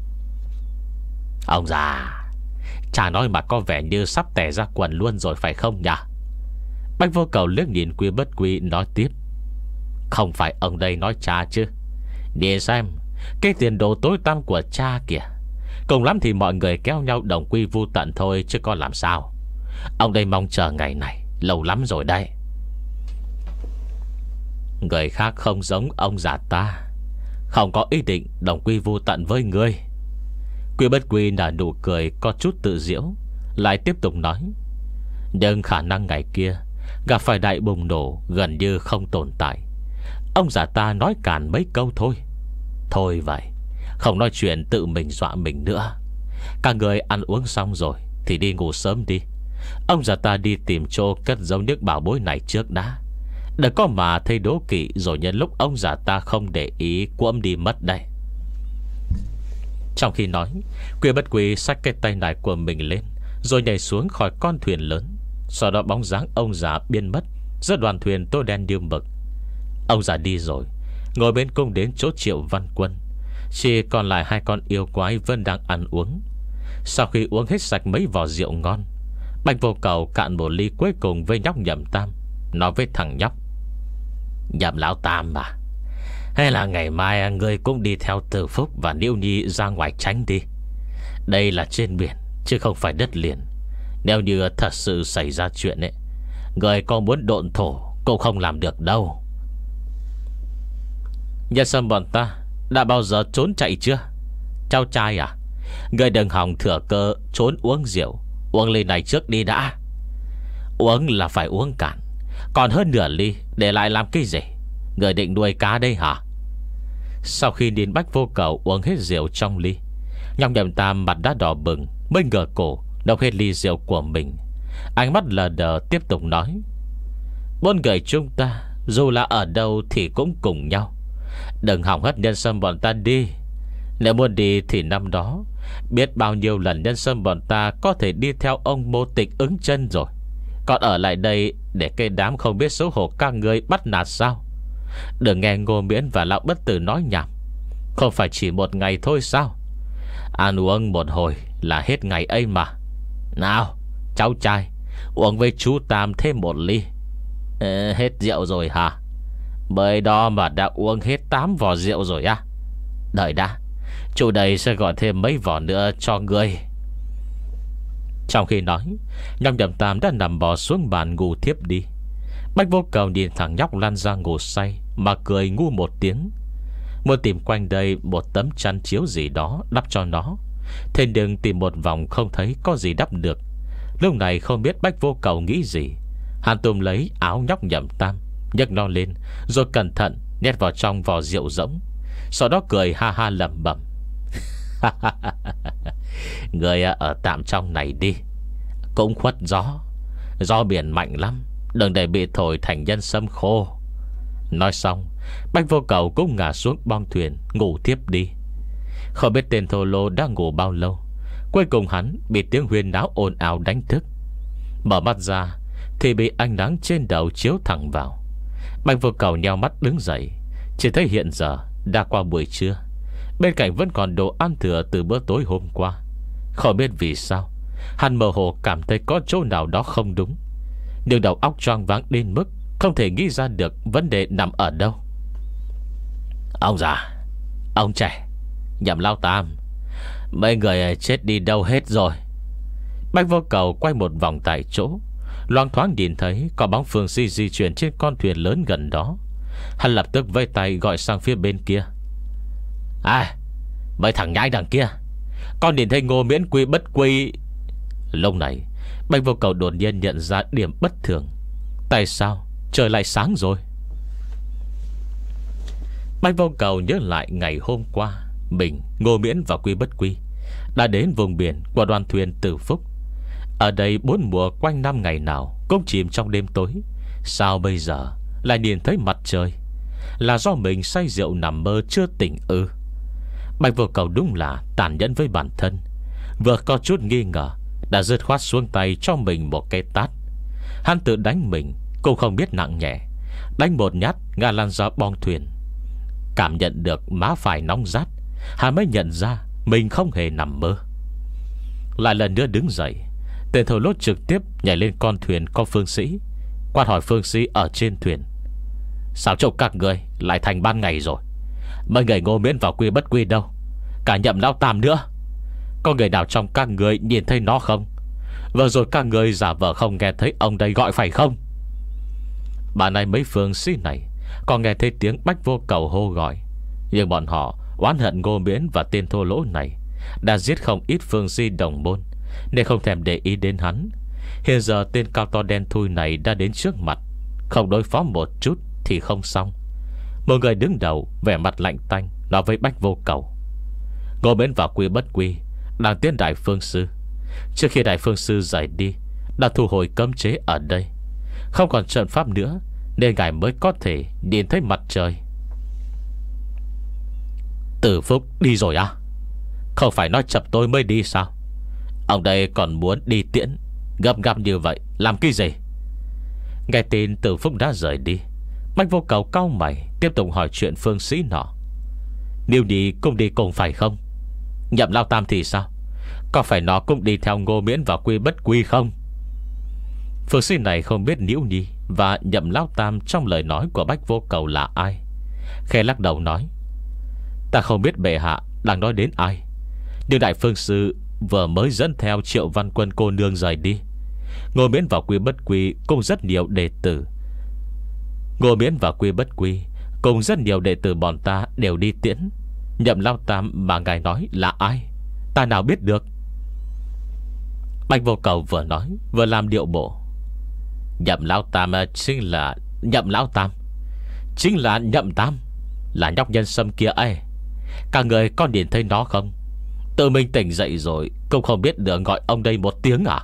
Ông già, chả nói mà có vẻ như sắp tè ra quần luôn rồi phải không nhỉ? Bạch Vô Cầu liếc nhìn Quy Bất Quy nói tiếp: Không phải ông đây nói cha chứ. Để xem cái tiền đồ tối tăm của cha kìa. Cùng lắm thì mọi người kéo nhau đồng quy vu tận thôi, chứ có làm sao. Ông đây mong chờ ngày này lâu lắm rồi đây. Người khác không giống ông già ta, không có ý định đồng quy vu tận với ngươi. Quy Bất Quy nở nụ cười có chút tự diễu, lại tiếp tục nói: Nhưng khả năng ngày kia gặp phải đại bùng nổ gần như không tồn tại. Ông già ta nói càn mấy câu thôi. Thôi vậy, không nói chuyện tự mình dọa mình nữa. Các người ăn uống xong rồi thì đi ngủ sớm đi. Ông già ta đi tìm chỗ cất giấu nước bảo bối này trước đã. Đừng có mà thấy đố kỵ, rồi nhân lúc ông già ta không để ý cuỗm đi mất đây. Trong khi nói, Quy Bất Quy xách cái tay nải của mình lên, rồi nhảy xuống khỏi con thuyền lớn. Sau đó bóng dáng ông già biến mất giữa đoàn thuyền tối đen như mực. Ông già đi rồi, ngồi bên cung đến chỗ Triệu Văn Quân. Chỉ còn lại hai con yêu quái vẫn đang ăn uống. Sau khi uống hết sạch mấy vò rượu ngon, Bạch Vô Cầu cạn một ly cuối cùng với nhóc Nhậm Tam, nói với thằng nhóc: Nhậm lão Tam mà, hay là ngày mai ngươi cũng đi theo Từ Phúc và Niêu Nhi ra ngoài tránh đi. Đây là trên biển chứ không phải đất liền. Nếu như thật sự xảy ra chuyện ấy, người có muốn độn thổ cũng không làm được đâu. Nhân sâm bọn ta đã bao giờ trốn chạy chưa? Cháu trai à, người đừng hòng thừa cơ trốn uống rượu. Uống ly này trước đi đã. Uống là phải uống cạn, còn hơn nửa ly để lại làm cái gì? Người định nuôi cá đây hả? Sau khi đến Bách Vô Cầu uống hết rượu trong ly, nhóc Nhậm Tam mặt đã đỏ bừng, mới ngửa cổ đọc hết ly rượu của mình. Ánh mắt lờ đờ tiếp tục nói: Bốn người chúng ta dù là ở đâu thì cũng cùng nhau. Đừng hỏng hết nhân sâm bọn ta đi. Nếu muốn đi thì năm đó biết bao nhiêu lần nhân sâm bọn ta có thể đi theo ông Mô Tịch ứng chân rồi. Còn ở lại đây để cái đám không biết xấu hổ các người bắt nạt sao? Đừng nghe Ngô Miễn và Lão Bất Tử nói nhảm. Không phải chỉ một ngày thôi sao? Ăn uống một hồi là hết ngày ấy mà. Nào cháu trai, uống với chú Tam thêm một ly. Ê, hết rượu rồi hả? Mới đó mà đã uống hết tám vò rượu rồi á? Đợi đã, chú đây sẽ gọi thêm mấy vò nữa cho ngươi. Trong khi nói, nhóc Nhậm Tam đã nằm bò xuống bàn ngủ thiếp đi. Bách Vô Cầu nhìn thằng nhóc lăn ra ngủ say mà cười ngu một tiếng. Muốn tìm quanh đây một tấm chăn chiếu gì đó đắp cho nó, thế nhưng tìm một vòng không thấy có gì đắp được. Lúc này không biết Bách Vô Cầu nghĩ gì, hắn tùm lấy áo nhóc Nhậm Tam, nhấc nó lên, rồi cẩn thận nhét vào trong vò rượu rỗng. Sau đó cười ha ha lẩm bẩm: Người ở tạm trong này đi, cũng khuất gió. Gió biển mạnh lắm, đừng để bị thổi thành nhân sâm khô. Nói xong, Bách Vô Cầu cũng ngả xuống bong thuyền ngủ tiếp đi. Không biết tên thô lô đã ngủ bao lâu, cuối cùng hắn bị tiếng huyên náo ồn ào đánh thức. Mở mắt ra thì bị ánh nắng trên đầu chiếu thẳng vào. Bách Vô Cầu nheo mắt đứng dậy, chỉ thấy hiện giờ đã qua buổi trưa, bên cạnh vẫn còn đồ ăn thừa từ bữa tối hôm qua. Không biết vì sao, hắn mơ hồ cảm thấy có chỗ nào đó không đúng, nhưng đầu óc choáng váng đến mức không thể nghĩ ra được vấn đề nằm ở đâu. Ông già, ông trẻ, Nhậm Lão Tam, mấy người chết đi đâu hết rồi? Bách Vô Cầu quay một vòng tại chỗ, loáng thoáng nhìn thấy có bóng Phương Si di chuyển trên con thuyền lớn gần đó. Hắn lập tức vây tay gọi sang phía bên kia: À, mấy thằng nhãi đằng kia, con nhìn thấy Ngô Miễn Quy Bất Quy. Lúc này Bách Vô Cầu đột nhiên nhận ra điểm bất thường. Tại sao trời lại sáng rồi? Bách Vô Cầu nhớ lại ngày hôm qua mình, Ngô Miễn và Quy Bất Quy đã đến vùng biển của đoàn thuyền Từ Phúc. Ở đây bốn mùa quanh năm ngày nào cũng chìm trong đêm tối. Sao bây giờ lại nhìn thấy mặt trời? Là do mình say rượu nằm mơ chưa tỉnh ư? Bạch Vô Cầu đúng là tàn nhẫn với bản thân. Vừa có chút nghi ngờ đã dứt khoát xuống tay cho mình một cái tát. Hắn tự đánh mình cũng không biết nặng nhẹ, đánh một nhát ngã lăn ra bong thuyền. Cảm nhận được má phải nóng rát, hắn mới nhận ra mình không hề nằm mơ. Lại lần nữa đứng dậy, tên thầu lốt trực tiếp nhảy lên con thuyền có Phương Sĩ, quát hỏi Phương Sĩ ở trên thuyền: Sao trông các người lại thành ban ngày rồi? Mấy người Ngô Miễn vào Quy Bất Quy đâu? Cả Nhậm Lão Tam nữa. Có người nào trong các người nhìn thấy nó không? Vừa rồi các người giả vờ không nghe thấy ông đây gọi phải không? Bà này mấy Phương Sĩ này còn nghe thấy tiếng Bách Vô Cầu hô gọi, nhưng bọn họ oán hận Ngô Miễn và tên thô lỗ này đã giết không ít Phương Sĩ đồng môn, nên không thèm để ý đến hắn. Hiện giờ tên cao to đen thui này đã đến trước mặt, không đối phó một chút thì không xong. Một người đứng đầu vẻ mặt lạnh tanh nói với Bách Vô Cầu: Ngô Miễn vào Quy Bất Quy đang tiến Đại Phương Sư. Trước khi Đại Phương Sư rời đi đã thu hồi cấm chế ở đây, không còn trận pháp nữa, nên ngài mới có thể nhìn thấy mặt trời. Tử Phúc đi rồi à? Không phải nói chậm tôi mới đi sao? Ông đây còn muốn đi tiễn, gấp gáp như vậy làm cái gì? Nghe tin Tử Phúc đã rời đi, Bách Vô Cầu cau mày, tiếp tục hỏi chuyện phương sĩ nọ. Niêu Nhi cũng đi cùng phải không? Nhậm Lao Tam thì sao? Có phải nó cũng đi theo Ngô Miễn và Quy Bất Quy không? Phương sĩ này không biết Niêu Nhi và Nhậm Lao Tam trong lời nói của Bách Vô Cầu là ai, khẽ lắc đầu nói: Ta không biết bệ hạ đang nói đến ai, nhưng đại phương sư vừa mới dẫn theo Triệu Văn Quân cô nương rời đi. Ngô Miễn và Quy Bất Quy cùng rất nhiều đệ tử Ngô Miễn và Quy Bất Quy cùng rất nhiều đệ tử bọn ta đều đi tiễn. Nhậm Lao Tam mà ngài nói là ai, ta nào biết được. Bạch Vô Cầu vừa nói vừa làm điệu bộ: Nhậm Lão Tam chính là Nhậm Lão Tam, chính là Nhậm Tam, là nhóc nhân sâm kia ấy. Cả người có nhìn thấy nó không? Tự mình tỉnh dậy rồi cũng không biết được gọi ông đây một tiếng à?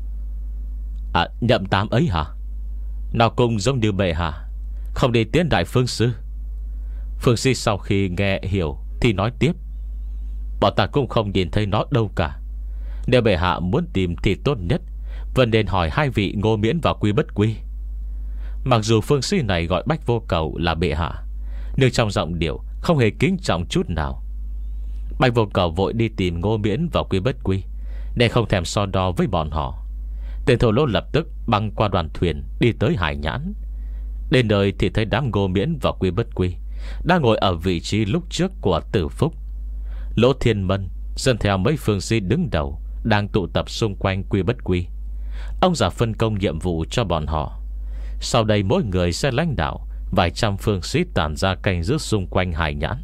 À, Nhậm Tam ấy hả? Nó cũng giống như bệ hạ, không đi tiến đại phương sư. Phương si sau khi nghe hiểu thì nói tiếp: Bọn ta cũng không nhìn thấy nó đâu cả. Nếu bệ hạ muốn tìm thì tốt nhất vẫn nên hỏi hai vị Ngô Miễn và Quy Bất Quy. Mặc dù phương sĩ này gọi Bách Vô Cầu là bệ hạ, nhưng trong giọng điệu không hề kính trọng chút nào. Bách Vô Cầu vội đi tìm Ngô Miễn và Quy Bất Quy, để không thèm so đo với bọn họ. Tên thổ lỗ lập tức băng qua đoàn thuyền đi tới Hải Nhãn. Đến nơi thì thấy đám Ngô Miễn và Quy Bất Quy đang ngồi ở vị trí lúc trước của Tử Phúc. Lỗ Thiên Mân dẫn theo mấy phương sĩ đứng đầu đang tụ tập xung quanh Quy Bất Quy. Ông già phân công nhiệm vụ cho bọn họ. Sau đây mỗi người sẽ lãnh đạo vài trăm phương sĩ tản ra canh giữ xung quanh Hải Nhãn.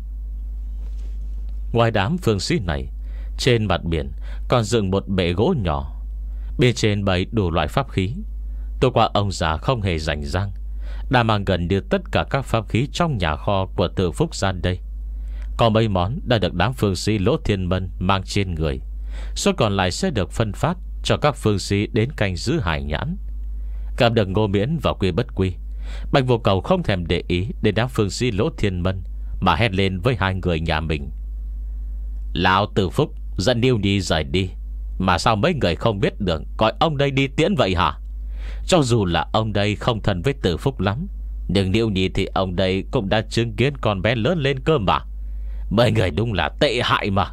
Ngoài đám phương sĩ này, trên mặt biển còn dựng một bệ gỗ nhỏ, bên trên bày đủ loại pháp khí. Tôi qua ông già không hề rảnh rang, đã mang gần như tất cả các pháp khí trong nhà kho của Tử Phúc ra đây. Có mấy món đã được đám phương sĩ Lỗ Thiên Mân mang trên người, số còn lại sẽ được phân phát cho các phương sĩ đến canh giữ Hải Nhãn. Gặp được Ngô Miễn và Quy Bất Quy, Bạch Vô Cầu không thèm để ý đến đám phương sĩ Lỗ Thiên Mân, mà hét lên với hai người nhà mình: Lão Tử Phúc dẫn Niêu Nhi rời đi, mà sao mấy người không biết được gọi ông đây đi tiễn vậy hả? Cho dù là ông đây không thân với Tử Phúc lắm, nhưng Niêu Nhi thì ông đây cũng đã chứng kiến con bé lớn lên cơ mà. Mấy người đúng là tệ hại mà.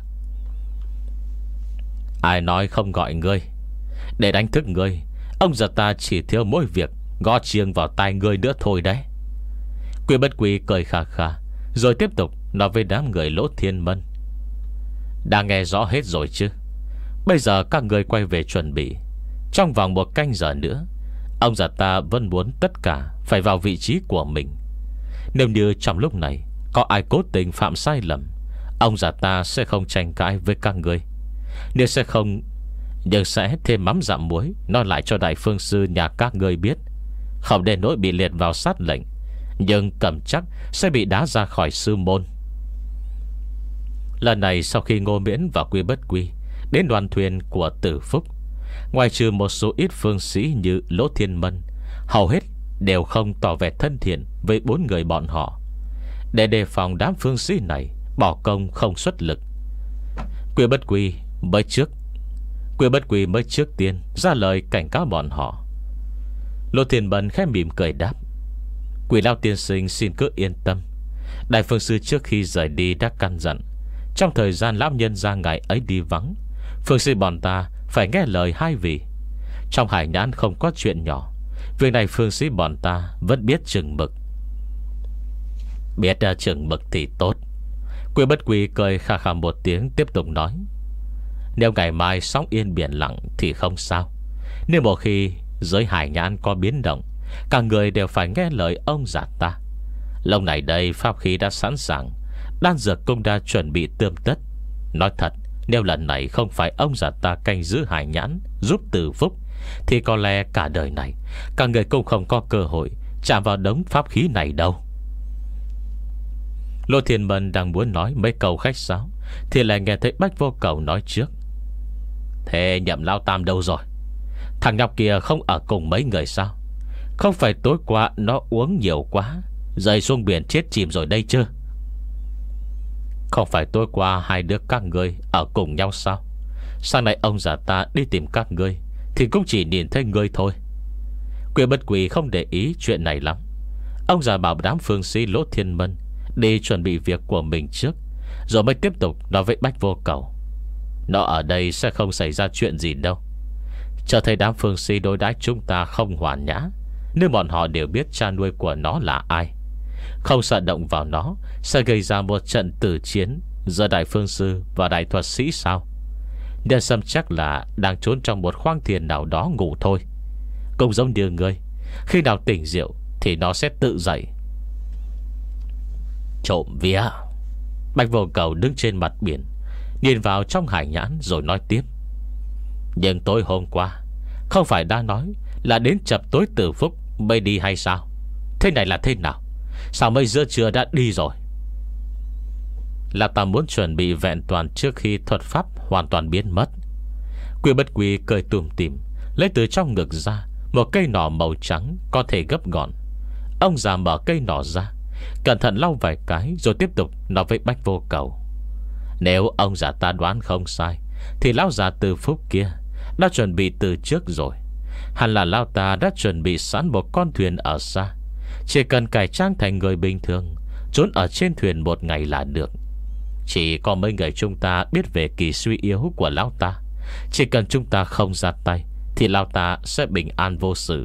Ai nói không gọi ngươi? Để đánh thức ngươi, ông già ta chỉ thiếu mỗi việc gõ chiêng vào tai ngươi nữa thôi đấy. Quy Bất Quy cười khà khà, rồi tiếp tục nói với đám người Lỗ Thiên Mân: Đã nghe rõ hết rồi chứ? Bây giờ các người quay về chuẩn bị. Trong vòng một canh giờ nữa, ông già ta vẫn muốn tất cả phải vào vị trí của mình. Nếu như trong lúc này có ai cố tình phạm sai lầm, ông già ta sẽ không tranh cãi với các người, nhưng sẽ không Nhưng sẽ thêm mắm dặm muối nói lại cho đại phương sư nhà các ngươi biết. Không đến nỗi bị liệt vào sát lệnh, nhưng cầm chắc sẽ bị đá ra khỏi sư môn. Lần này sau khi Ngô Miễn và Quy Bất Quy đến đoàn thuyền của Tử Phúc, ngoài trừ một số ít phương sĩ như Lỗ Thiên Mân, hầu hết đều không tỏ vẻ thân thiện với bốn người bọn họ. Để đề phòng đám phương sĩ này bỏ công không xuất lực, Quy Bất Quy mới trước Quy Bất Quy mới trước tiên ra lời cảnh cáo bọn họ. Lỗ Thiên Mân khẽ mỉm cười đáp: Quỷ Lao tiên sinh xin cứ yên tâm. Đại phương sư trước khi rời đi đã căn dặn, trong thời gian lão nhân ra ngày ấy đi vắng, phương sư bọn ta phải nghe lời hai vị. Trong Hải Nhãn không có chuyện nhỏ, việc này phương sĩ bọn ta vẫn biết chừng mực. Biết chừng mực thì tốt. Quy Bất Quy cười khà khà một tiếng, tiếp tục nói: Nếu ngày mai sóng yên biển lặng thì không sao. Nếu một khi giới Hải Nhãn có biến động, cả người đều phải nghe lời ông già ta. Lúc này đây pháp khí đã sẵn sàng, đan dược cũng đã chuẩn bị tươm tất. Nói thật, nếu lần này không phải ông già ta canh giữ Hải Nhãn giúp Tử Phúc, thì có lẽ cả đời này cả người cũng không có cơ hội chạm vào đống pháp khí này đâu. Lô Thiên Mân đang muốn nói mấy câu khách sáo, thì lại nghe thấy Bách Vô Cầu nói trước: Thế Nhậm Lao Tam đâu rồi? Thằng nhóc kia không ở cùng mấy người sao? Không phải tối qua nó uống nhiều quá rơi xuống biển chết chìm rồi đây chứ? Không phải tối qua hai đứa các ngươi ở cùng nhau sao? Sáng nay ông già ta đi tìm các ngươi thì cũng chỉ nhìn thấy ngươi thôi. Quyền Bất Quỳ không để ý chuyện này lắm. Ông già bảo đám phương sĩ Lỗ Thiên Mân đi chuẩn bị việc của mình trước, rồi mới tiếp tục nói với Bách Vô Cầu. Nó ở đây sẽ không xảy ra chuyện gì đâu. Chờ thấy đám phương sĩ đối đãi chúng ta không hoàn nhã, nên bọn họ đều biết cha nuôi của nó là ai. Không sợ động vào nó sẽ gây ra một trận tử chiến giữa đại phương sư và đại thuật sĩ sao? Nên Sâm chắc là đang trốn trong một khoang thiền nào đó ngủ thôi. Cũng giống như ngươi, khi nào tỉnh rượu thì nó sẽ tự dậy. Trộm vía. Bạch Vô Cầu đứng trên mặt biển, nhìn vào trong hải nhãn rồi nói tiếp. Nhưng tối hôm qua không phải đã nói là đến chập tối Tử Phúc mới đi hay sao? Thế này là thế nào? Sao mới giữa trưa đã đi rồi? Là ta muốn chuẩn bị vẹn toàn trước khi thuật pháp hoàn toàn biến mất. Quy Bất Quy cười tủm tỉm, lấy từ trong ngực ra một cây nỏ màu trắng có thể gấp gọn. Ông già mở cây nỏ ra, cẩn thận lau vài cái, rồi tiếp tục nói với Bách Vô Cầu. Nếu ông già ta đoán không sai thì lão già Từ Phúc kia đã chuẩn bị từ trước rồi. Hẳn là lão ta đã chuẩn bị sẵn một con thuyền ở xa, chỉ cần cải trang thành người bình thường, trốn ở trên thuyền một ngày là được. Chỉ có mấy người chúng ta biết về kỳ suy yếu của lão ta. Chỉ cần chúng ta không ra tay thì lão ta sẽ bình an vô sự.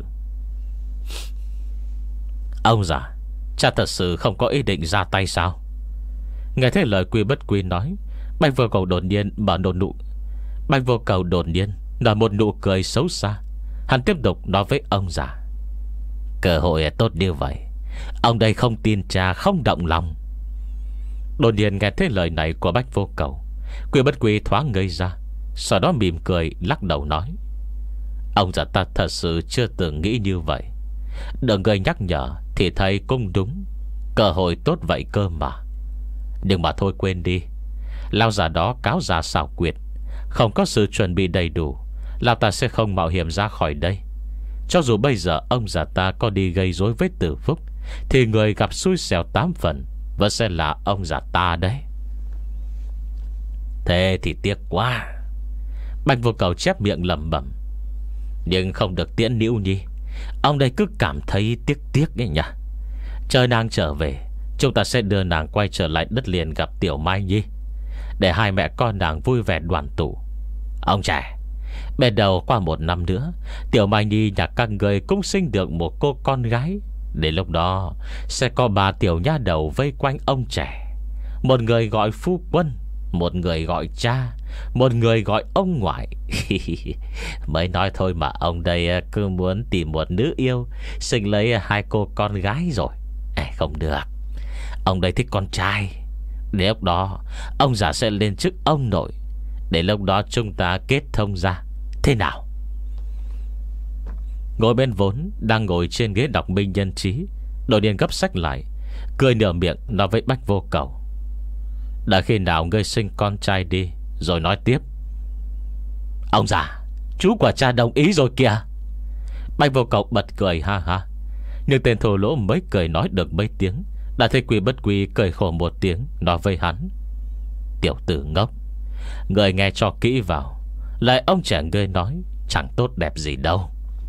Ông già, cha thật sự không có ý định ra tay sao? Nghe thấy lời Quy Bất Quy nói, Bạch Vô Cầu đột nhiên mở nụ nụ Bạch Vô Cầu đột nhiên nở một nụ cười xấu xa. Hắn tiếp tục nói với ông già. Cơ hội tốt như vậy, ông đây không tin cha không động lòng. Đột nhiên nghe thấy lời này của Bách Vô Cầu, Quy Bất Quy thoáng ngây ra, sau đó mỉm cười lắc đầu nói. Ông già ta thật sự chưa từng nghĩ như vậy. Đừng người nhắc nhở thì thấy cũng đúng. Cơ hội tốt vậy cơ mà. Nhưng mà thôi quên đi. Lão già đó cáo già xảo quyệt, không có sự chuẩn bị đầy đủ, lão ta sẽ không mạo hiểm ra khỏi đây. Cho dù bây giờ ông già ta có đi gây rối với Tử Phúc, thì người gặp xui xẻo tám phần vẫn sẽ là ông già ta đấy. Thế thì tiếc quá. Bạch Vô Cầu chép miệng lẩm bẩm. Nhưng không được tiễn Nữ Nhi. Ông đây cứ cảm thấy tiếc tiếc ấy nhỉ. Chờ nàng trở về, chúng ta sẽ đưa nàng quay trở lại đất liền gặp Tiểu Mai Nhi, để hai mẹ con nàng vui vẻ đoàn tụ. Ông trẻ, bên đầu qua một năm nữa, Tiểu Mai Nhi nhà các người cũng sinh được một cô con gái. Đến lúc đó sẽ có ba tiểu nha đầu vây quanh ông trẻ. Một người gọi phu quân, một người gọi cha, một người gọi ông ngoại. Mới nói thôi mà ông đây cứ muốn tìm một nữ yêu, sinh lấy hai cô con gái rồi. À, không được. Ông đây thích con trai. Đến lúc đó ông già sẽ lên chức ông nội. Đến lúc đó chúng ta kết thông ra. Thế nào? Ngồi bên vốn đang ngồi trên ghế đọc Minh Nhân Trí, đột nhiên gấp sách lại, cười nửa miệng nói với Bách Vô Cầu. Đã khi nào ngươi sinh con trai đi rồi nói tiếp. Ông già, chú của cha đồng ý rồi kìa. Bách Vô Cầu bật cười ha ha. Nhưng tên thô lỗ mới cười nói được mấy tiếng, đã thấy Quy Bất Quy cười khổ một tiếng, nói với hắn. Tiểu tử ngốc, người nghe cho kỹ vào. Lại ông trẻ ngươi nói chẳng tốt đẹp gì đâu.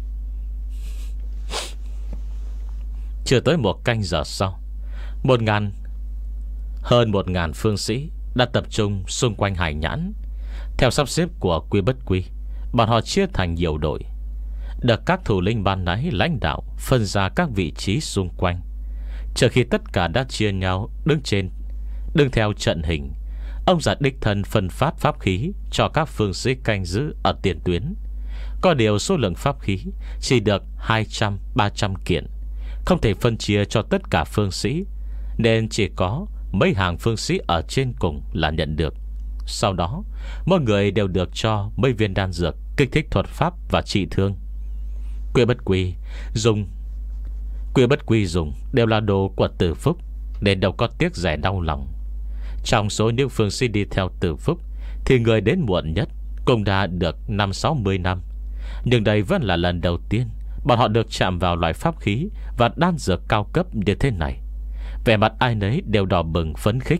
Chưa tới một canh giờ sau, Một ngàn Hơn một ngàn phương sĩ đã tập trung xung quanh hải nhãn. Theo sắp xếp của Quy Bất Quy, bọn họ chia thành nhiều đội, được các thủ lĩnh ban nãy lãnh đạo phân ra các vị trí xung quanh. Chờ khi tất cả đã chia nhau đứng trên đứng theo trận hình, ông già đích thân phân phát pháp khí cho các phương sĩ canh giữ ở tiền tuyến. Có điều số lượng pháp khí chỉ được hai trăm ba trăm kiện, không thể phân chia cho tất cả phương sĩ, nên chỉ có mấy hàng phương sĩ ở trên cùng là nhận được. Sau đó mỗi người đều được cho mấy viên đan dược kích thích thuật pháp và trị thương. Quy Bất Quy dùng Quy Bất Quy dùng đều là đồ của Tử Phúc, nên đâu có tiếc rẻ đau lòng. Trong số những phương sĩ đi theo Tử Phúc thì người đến muộn nhất cũng đã được năm sáu mươi năm. Nhưng đây vẫn là lần đầu tiên bọn họ được chạm vào loại pháp khí và đan dược cao cấp như thế này, vẻ mặt ai nấy đều đỏ bừng phấn khích.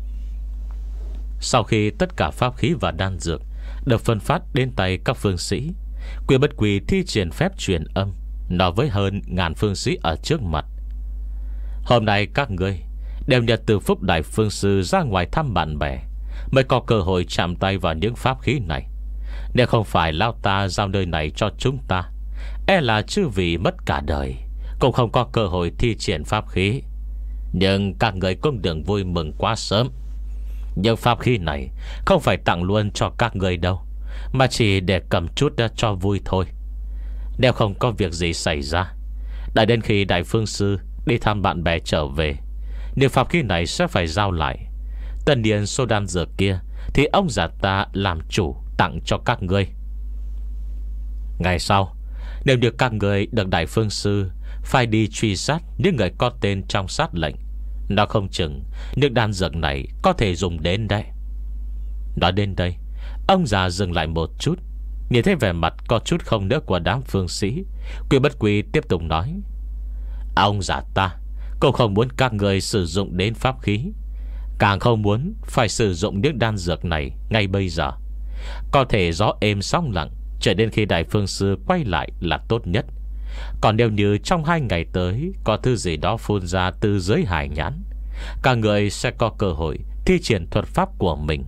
Sau khi tất cả pháp khí và đan dược được phân phát đến tay các phương sĩ, Quy Bất Quy thi triển phép truyền âm nói với hơn ngàn phương sĩ ở trước mặt: Hôm nay các ngươi đều nhờ từ phúc đại phương sư ra ngoài thăm bạn bè, mới có cơ hội chạm tay vào những pháp khí này. Nếu không phải lão ta giao nơi này cho chúng ta, e là chư vị mất cả đời cũng không có cơ hội thi triển pháp khí. Nhưng các người cũng đừng vui mừng quá sớm. Nhưng pháp khí này không phải tặng luôn cho các người đâu, mà chỉ để cầm chút cho vui thôi. Nếu không có việc gì xảy ra, đợi đến khi đại phương sư đi thăm bạn bè trở về, những pháp khí này sẽ phải giao lại. Tất nhiên số đan dược kia thì ông già ta làm chủ tặng cho các ngươi. Ngày sau, nếu được các người được đại phương sư phải đi truy sát những người có tên trong sát lệnh, nó không chừng những đan dược này có thể dùng đến đấy. Nói đến đây, ông già dừng lại một chút, nhìn thấy vẻ mặt có chút không nữa của đám phương sĩ, Quy Bất Quy tiếp tục nói: Ông già ta cũng không muốn các người sử dụng đến pháp khí, càng không muốn phải sử dụng những đan dược này ngay bây giờ. Có thể gió êm sóng lặng chờ đến khi đại phương sư quay lại là tốt nhất. Còn nếu như trong hai ngày tới có thứ gì đó phun ra từ dưới hải nhãn, cả người sẽ có cơ hội thi triển thuật pháp của mình.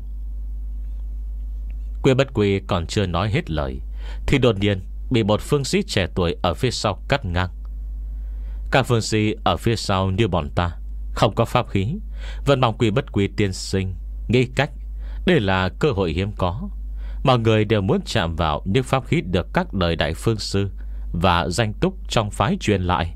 Quy Bất Quy còn chưa nói hết lời thì đột nhiên bị một phương sĩ trẻ tuổi ở phía sau cắt ngang. Các phương sĩ ở phía sau như bọn ta không có pháp khí, vẫn mong Quy Bất Quy tiên sinh nghĩ cách. Đây là cơ hội hiếm có, mọi người đều muốn chạm vào những pháp khí được các đời đại phương sư và danh túc trong phái truyền lại.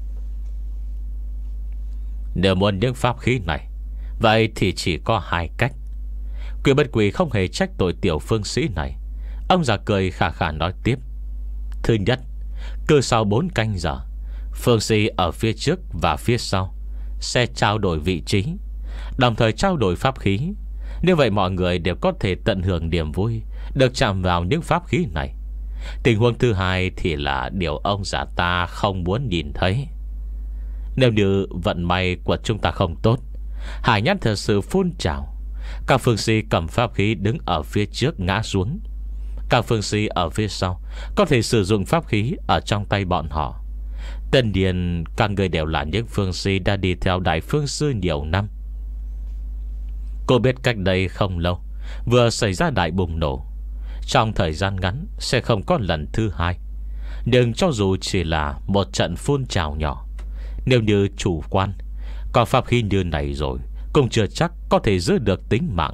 Nếu muốn những pháp khí này, vậy thì chỉ có hai cách. Quy Bất Quy không hề trách tội tiểu phương sĩ này. Ông già cười khà khà nói tiếp: Thứ nhất, cứ sau bốn canh giờ, phương sĩ ở phía trước và phía sau sẽ trao đổi vị trí, đồng thời trao đổi pháp khí. Như vậy mọi người đều có thể tận hưởng niềm vui được chạm vào những pháp khí này. Tình huống thứ hai thì là điều ông già ta không muốn nhìn thấy. Nếu như vận may của chúng ta không tốt, hải nhãn thật sự phun trào, các phương sĩ cầm pháp khí đứng ở phía trước ngã xuống, các phương sĩ ở phía sau có thể sử dụng pháp khí ở trong tay bọn họ. Tất nhiên các người đều là những phương sĩ đã đi theo đại phương sư nhiều năm. Cô biết cách đây không lâu vừa xảy ra đại bùng nổ, trong thời gian ngắn sẽ không có lần thứ hai. Nhưng cho dù chỉ là một trận phun trào nhỏ, nếu như chủ quan có pháp khí như này rồi, cũng chưa chắc có thể giữ được tính mạng.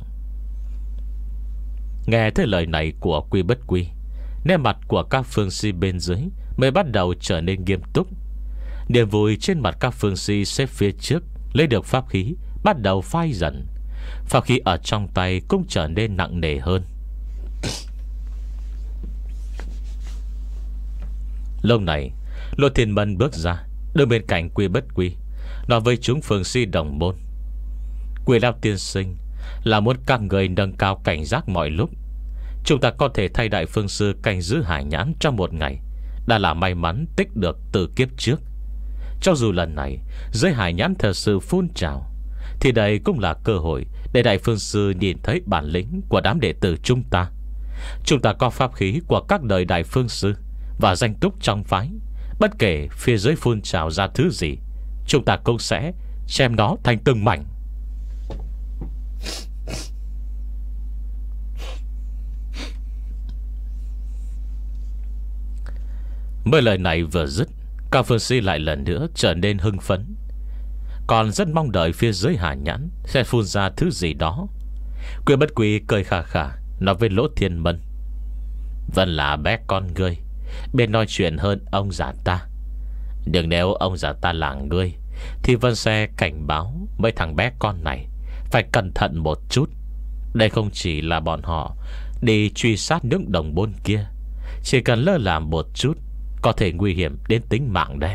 Nghe thấy lời này của Quy Bất Quy, nét mặt của các phương sĩ bên dưới mới bắt đầu trở nên nghiêm túc. Niềm vui trên mặt các phương sĩ xếp phía trước lấy được pháp khí bắt đầu phai dần. Pháp khí ở trong tay cũng trở nên nặng nề hơn. Lúc này Lô Thiên Mân bước ra, đứng bên cạnh Quy Bất Quy, nói với chúng phương sĩ đồng môn: Quy Lão tiên sinh là muốn các người nâng cao cảnh giác mọi lúc. Chúng ta có thể thay đại phương sư canh giữ hải nhãn trong một ngày đã là may mắn tích được từ kiếp trước. Cho dù lần này dưới hải nhãn thật sự phun trào, thì đây cũng là cơ hội để đại phương sư nhìn thấy bản lĩnh của đám đệ tử chúng ta. Chúng ta có pháp khí của các đời đại phương sư và danh túc trong phái. Bất kể phía dưới phun trào ra thứ gì, chúng ta cũng sẽ xem nó thành từng mảnh. Mới lời này vừa dứt, các phương sĩ lại lần nữa trở nên hưng phấn, còn rất mong đợi phía dưới hải nhãn sẽ phun ra thứ gì đó. Quy Bất Quy cười khà khà nói với Lỗ Thiên Mân: Vẫn là bé con ngươi biết nói chuyện hơn ông già ta. Nhưng nếu ông già ta là ngươi thì Vân sẽ cảnh báo mấy thằng bé con này phải cẩn thận một chút. Đây không chỉ là bọn họ đi truy sát những đồng môn kia, chỉ cần lơ là một chút có thể nguy hiểm đến tính mạng đấy.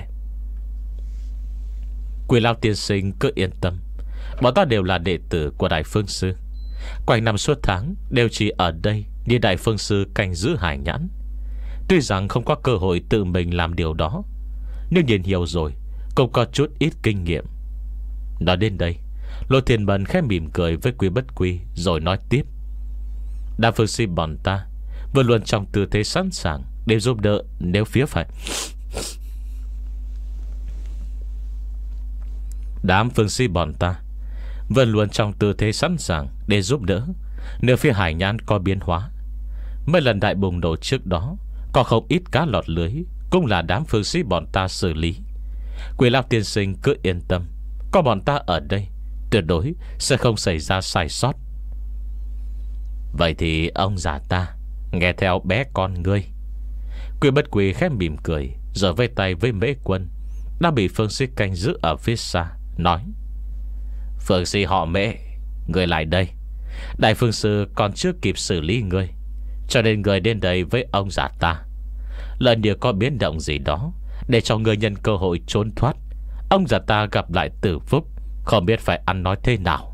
Quy Lão tiên sinh cứ yên tâm, bọn ta đều là đệ tử của đại phương sư, quanh năm suốt tháng đều chỉ ở đây như đại phương sư canh giữ hải nhãn. Tuy rằng không có cơ hội tự mình làm điều đó, nhưng nhìn hiểu rồi cũng có chút ít kinh nghiệm. Nói đến đây, Lôi Thiên Bân khẽ mỉm cười với Quy Bất Quy, rồi nói tiếp: Đám phương sĩ bọn ta vẫn luôn trong tư thế sẵn sàng để giúp đỡ nếu phía phải Đám phương sĩ bọn ta vẫn luôn trong tư thế sẵn sàng để giúp đỡ nếu phía hải nhãn có biến hóa. Mấy lần đại bùng nổ trước đó, có không ít cá lọt lưới cũng là đám phương sĩ bọn ta xử lý. Quỷ Lão tiên sinh cứ yên tâm, có bọn ta ở đây, tuyệt đối sẽ không xảy ra sai sót. Vậy thì ông già ta nghe theo bé con ngươi. Quy Bất Quy khẽ mỉm cười, rồi vây tay với Mễ Quân đang bị phương sĩ canh giữ ở phía xa, nói: Phương sĩ họ Mễ, ngươi lại đây. Đại phương sư còn chưa kịp xử lý ngươi, cho nên ngươi đến đây với ông già ta. Lần điều có biến động gì đó, để cho ngươi nhân cơ hội trốn thoát, ông già ta gặp lại Tử Phúc không biết phải ăn nói thế nào.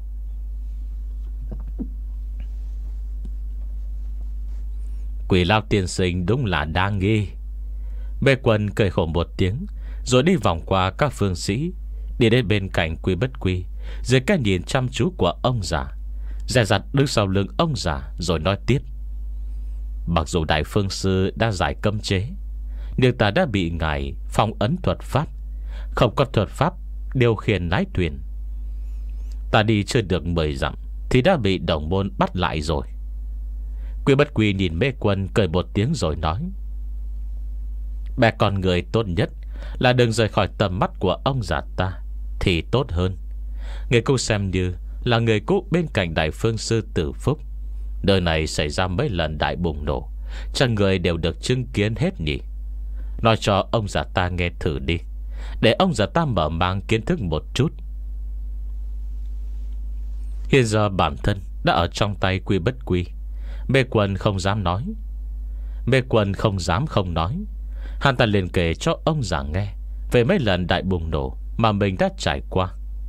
Quỷ Lão tiên sinh đúng là đa nghi. Mê Quân cười khổ một tiếng, rồi đi vòng qua các phương sĩ, đi đến bên cạnh Quy Bất Quy, dưới cái nhìn chăm chú của ông già, dè dặt đứng sau lưng ông già, rồi nói tiếp: Mặc dù đại phương sư đã giải cấm chế, nhưng ta đã bị ngài phong ấn thuật pháp, không có thuật pháp điều khiển lái thuyền. Ta đi chưa được mười dặm thì đã bị đồng môn bắt lại rồi. Quy Bất Quy nhìn Mê Quân cười một tiếng rồi nói: Bè con người tốt nhất là đừng rời khỏi tầm mắt của ông già ta thì tốt hơn. Người cũng xem như là người cũ bên cạnh đại phương sư Tử Phúc. Nơi này xảy ra mấy lần đại bùng nổ, chắc người đều được chứng kiến hết nhỉ. Nói cho ông già ta nghe thử đi, để ông già ta mở mang kiến thức một chút. Hiện giờ bản thân đã ở trong tay Quy Bất Quy, Mê Quân không dám nói. Mê Quân không dám không nói. Hắn ta liền kể cho ông già nghe về mấy lần đại bùng nổ mà mình đã trải qua.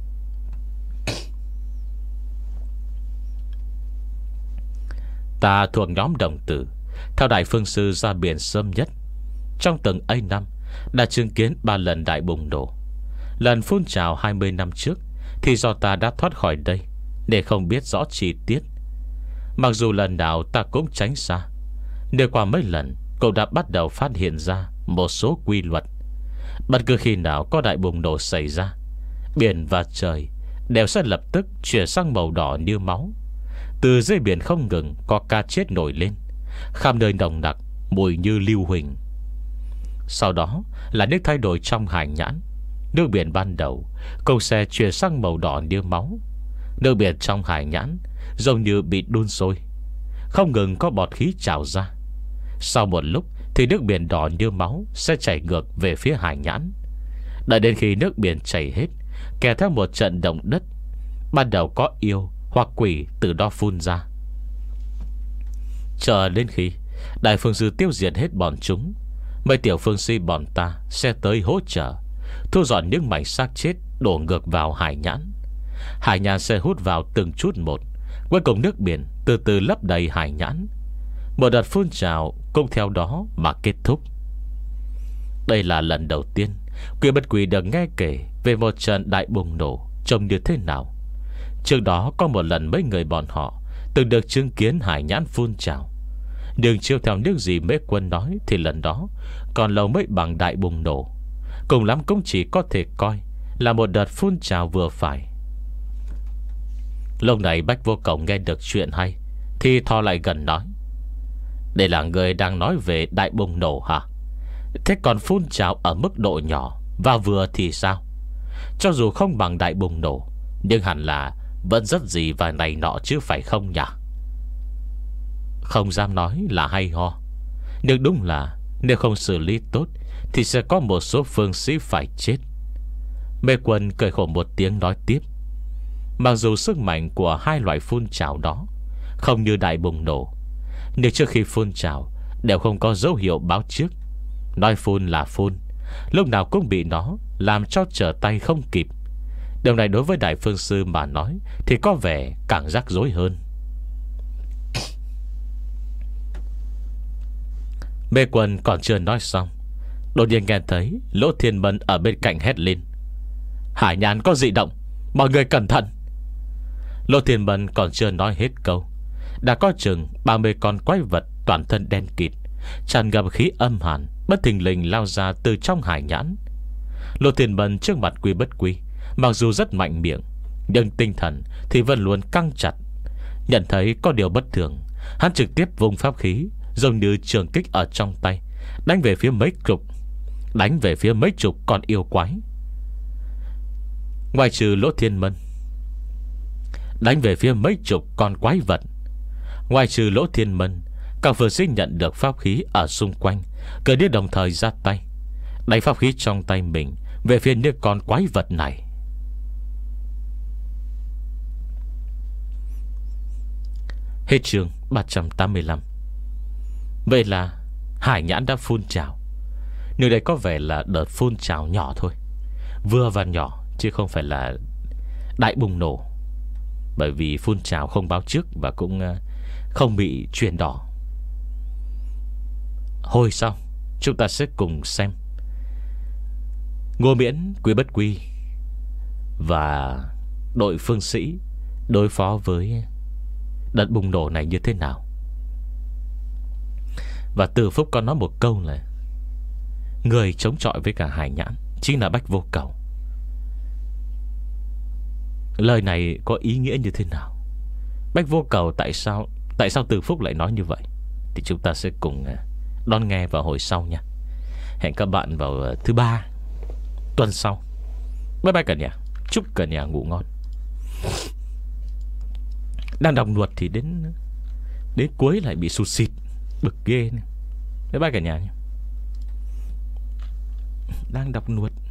Ta thuộc nhóm đồng tử theo đại phương sư ra biển sớm nhất. Trong từng ấy năm đã chứng kiến ba lần đại bùng nổ. Lần phun trào hai mươi năm trước thì do ta đã thoát khỏi đây, để không biết rõ chi tiết. Mặc dù lần nào ta cũng tránh xa, nhưng qua mấy lần cũng đã bắt đầu phát hiện ra một số quy luật. Bất cứ khi nào có đại bùng nổ xảy ra, biển và trời đều sẽ lập tức chuyển sang màu đỏ như máu. Từ dưới biển không ngừng có cá chết nổi lên, khắp nơi nồng nặc mùi như lưu huỳnh. Sau đó là nước thay đổi trong hải nhãn. Nước biển ban đầu cũng sẽ chuyển sang màu đỏ như máu. Nước biển trong hải nhãn giống như bị đun sôi, không ngừng có bọt khí trào ra. Sau một lúc thì nước biển đỏ như máu sẽ chảy ngược về phía hải nhãn. Đợi đến khi nước biển chảy hết, kèm theo một trận động đất, ban đầu có yêu hoặc quỷ từ đó phun ra. Chờ đến khi đại phương sư tiêu diệt hết bọn chúng, mấy tiểu phương sĩ bọn ta sẽ tới hỗ trợ, thu dọn những mảnh xác chết đổ ngược vào hải nhãn. Hải nhãn sẽ hút vào từng chút một, cuối cùng nước biển từ từ lấp đầy hải nhãn. Một đợt phun trào cũng theo đó mà kết thúc. Đây là lần đầu tiên Quy Bất Quy được nghe kể về một trận đại bùng nổ trông như thế nào. Trước đó có một lần mấy người bọn họ từng được chứng kiến hải nhãn phun trào, nhưng chiếu theo những gì Mễ Quân nói thì lần đó còn lâu mới bằng đại bùng nổ. Cùng lắm cũng chỉ có thể coi là một đợt phun trào vừa phải. Lúc này Bách Vô Cộng nghe được chuyện hay thì thò lại gần nói: Đây là người đang nói về đại bùng nổ hả? Thế còn phun trào ở mức độ nhỏ và vừa thì sao? Cho dù không bằng đại bùng nổ, nhưng hẳn là vẫn rất gì và này nọ chứ phải không nhỉ? Không dám nói là hay ho, nhưng đúng là nếu không xử lý tốt thì sẽ có một số phương sĩ phải chết. Mê Quân cười khổ một tiếng nói tiếp: Mặc dù sức mạnh của hai loại phun trào đó không như đại bùng nổ, nhưng trước khi phun trào đều không có dấu hiệu báo trước. Nói phun là phun, lúc nào cũng bị nó làm cho trở tay không kịp. Điều này đối với đại phương sư mà nói thì có vẻ càng rắc rối hơn. Mê Quân còn chưa nói xong, đột nhiên nghe thấy Lỗ Thiên Mân ở bên cạnh hét lên: Hải nhãn có dị động, mọi người cẩn thận. Lỗ Thiên Mân còn chưa nói hết câu, đã có chừng ba mươi con quái vật toàn thân đen kịt, tràn ngập khí âm hàn, bất thình lình lao ra từ trong hải nhãn. Lỗ Thiên Mân trước mặt Quy Bất Quy, mặc dù rất mạnh miệng, nhưng tinh thần thì vẫn luôn căng chặt. Nhận thấy có điều bất thường, hắn trực tiếp vung pháp khí, giống như trường kích ở trong tay, đánh về phía mấy chục Đánh về phía mấy chục con yêu quái. Ngoài trừ Lỗ Thiên Mân, đánh về phía mấy chục con quái vật. Ngoài trừ Lỗ Thiên Mân, các phương sĩ nhận được pháp khí ở xung quanh, cứ đi đồng thời ra tay, đánh pháp khí trong tay mình về phía những con quái vật này. Hết chương ba trăm tám mươi lăm. Vậy là hải nhãn đã phun trào, nhưng đây có vẻ là đợt phun trào nhỏ thôi, vừa và nhỏ, chứ không phải là đại bùng nổ. Bởi vì phun trào không báo trước và cũng không bị truyền đỏ. Hồi sau chúng ta sẽ cùng xem Ngô Miễn, Quy Bất Quy và đội phương sĩ đối phó với đợt bùng nổ này như thế nào. Và Từ Phúc có nói một câu là người chống chọi với cả hải nhãn chính là Bách Vô Cầu. Lời này có ý nghĩa như thế nào? Bách Vô Cầu tại sao Tại sao Từ Phúc lại nói như vậy, thì chúng ta sẽ cùng đón nghe vào hồi sau nha. Hẹn các bạn vào thứ ba tuần sau. Bye bye cả nhà. Chúc cả nhà ngủ ngon. Đang đọc luật thì đến Đến cuối lại bị sụt xịt, bực ghê này. Bye bye cả nhà. Đang đọc luật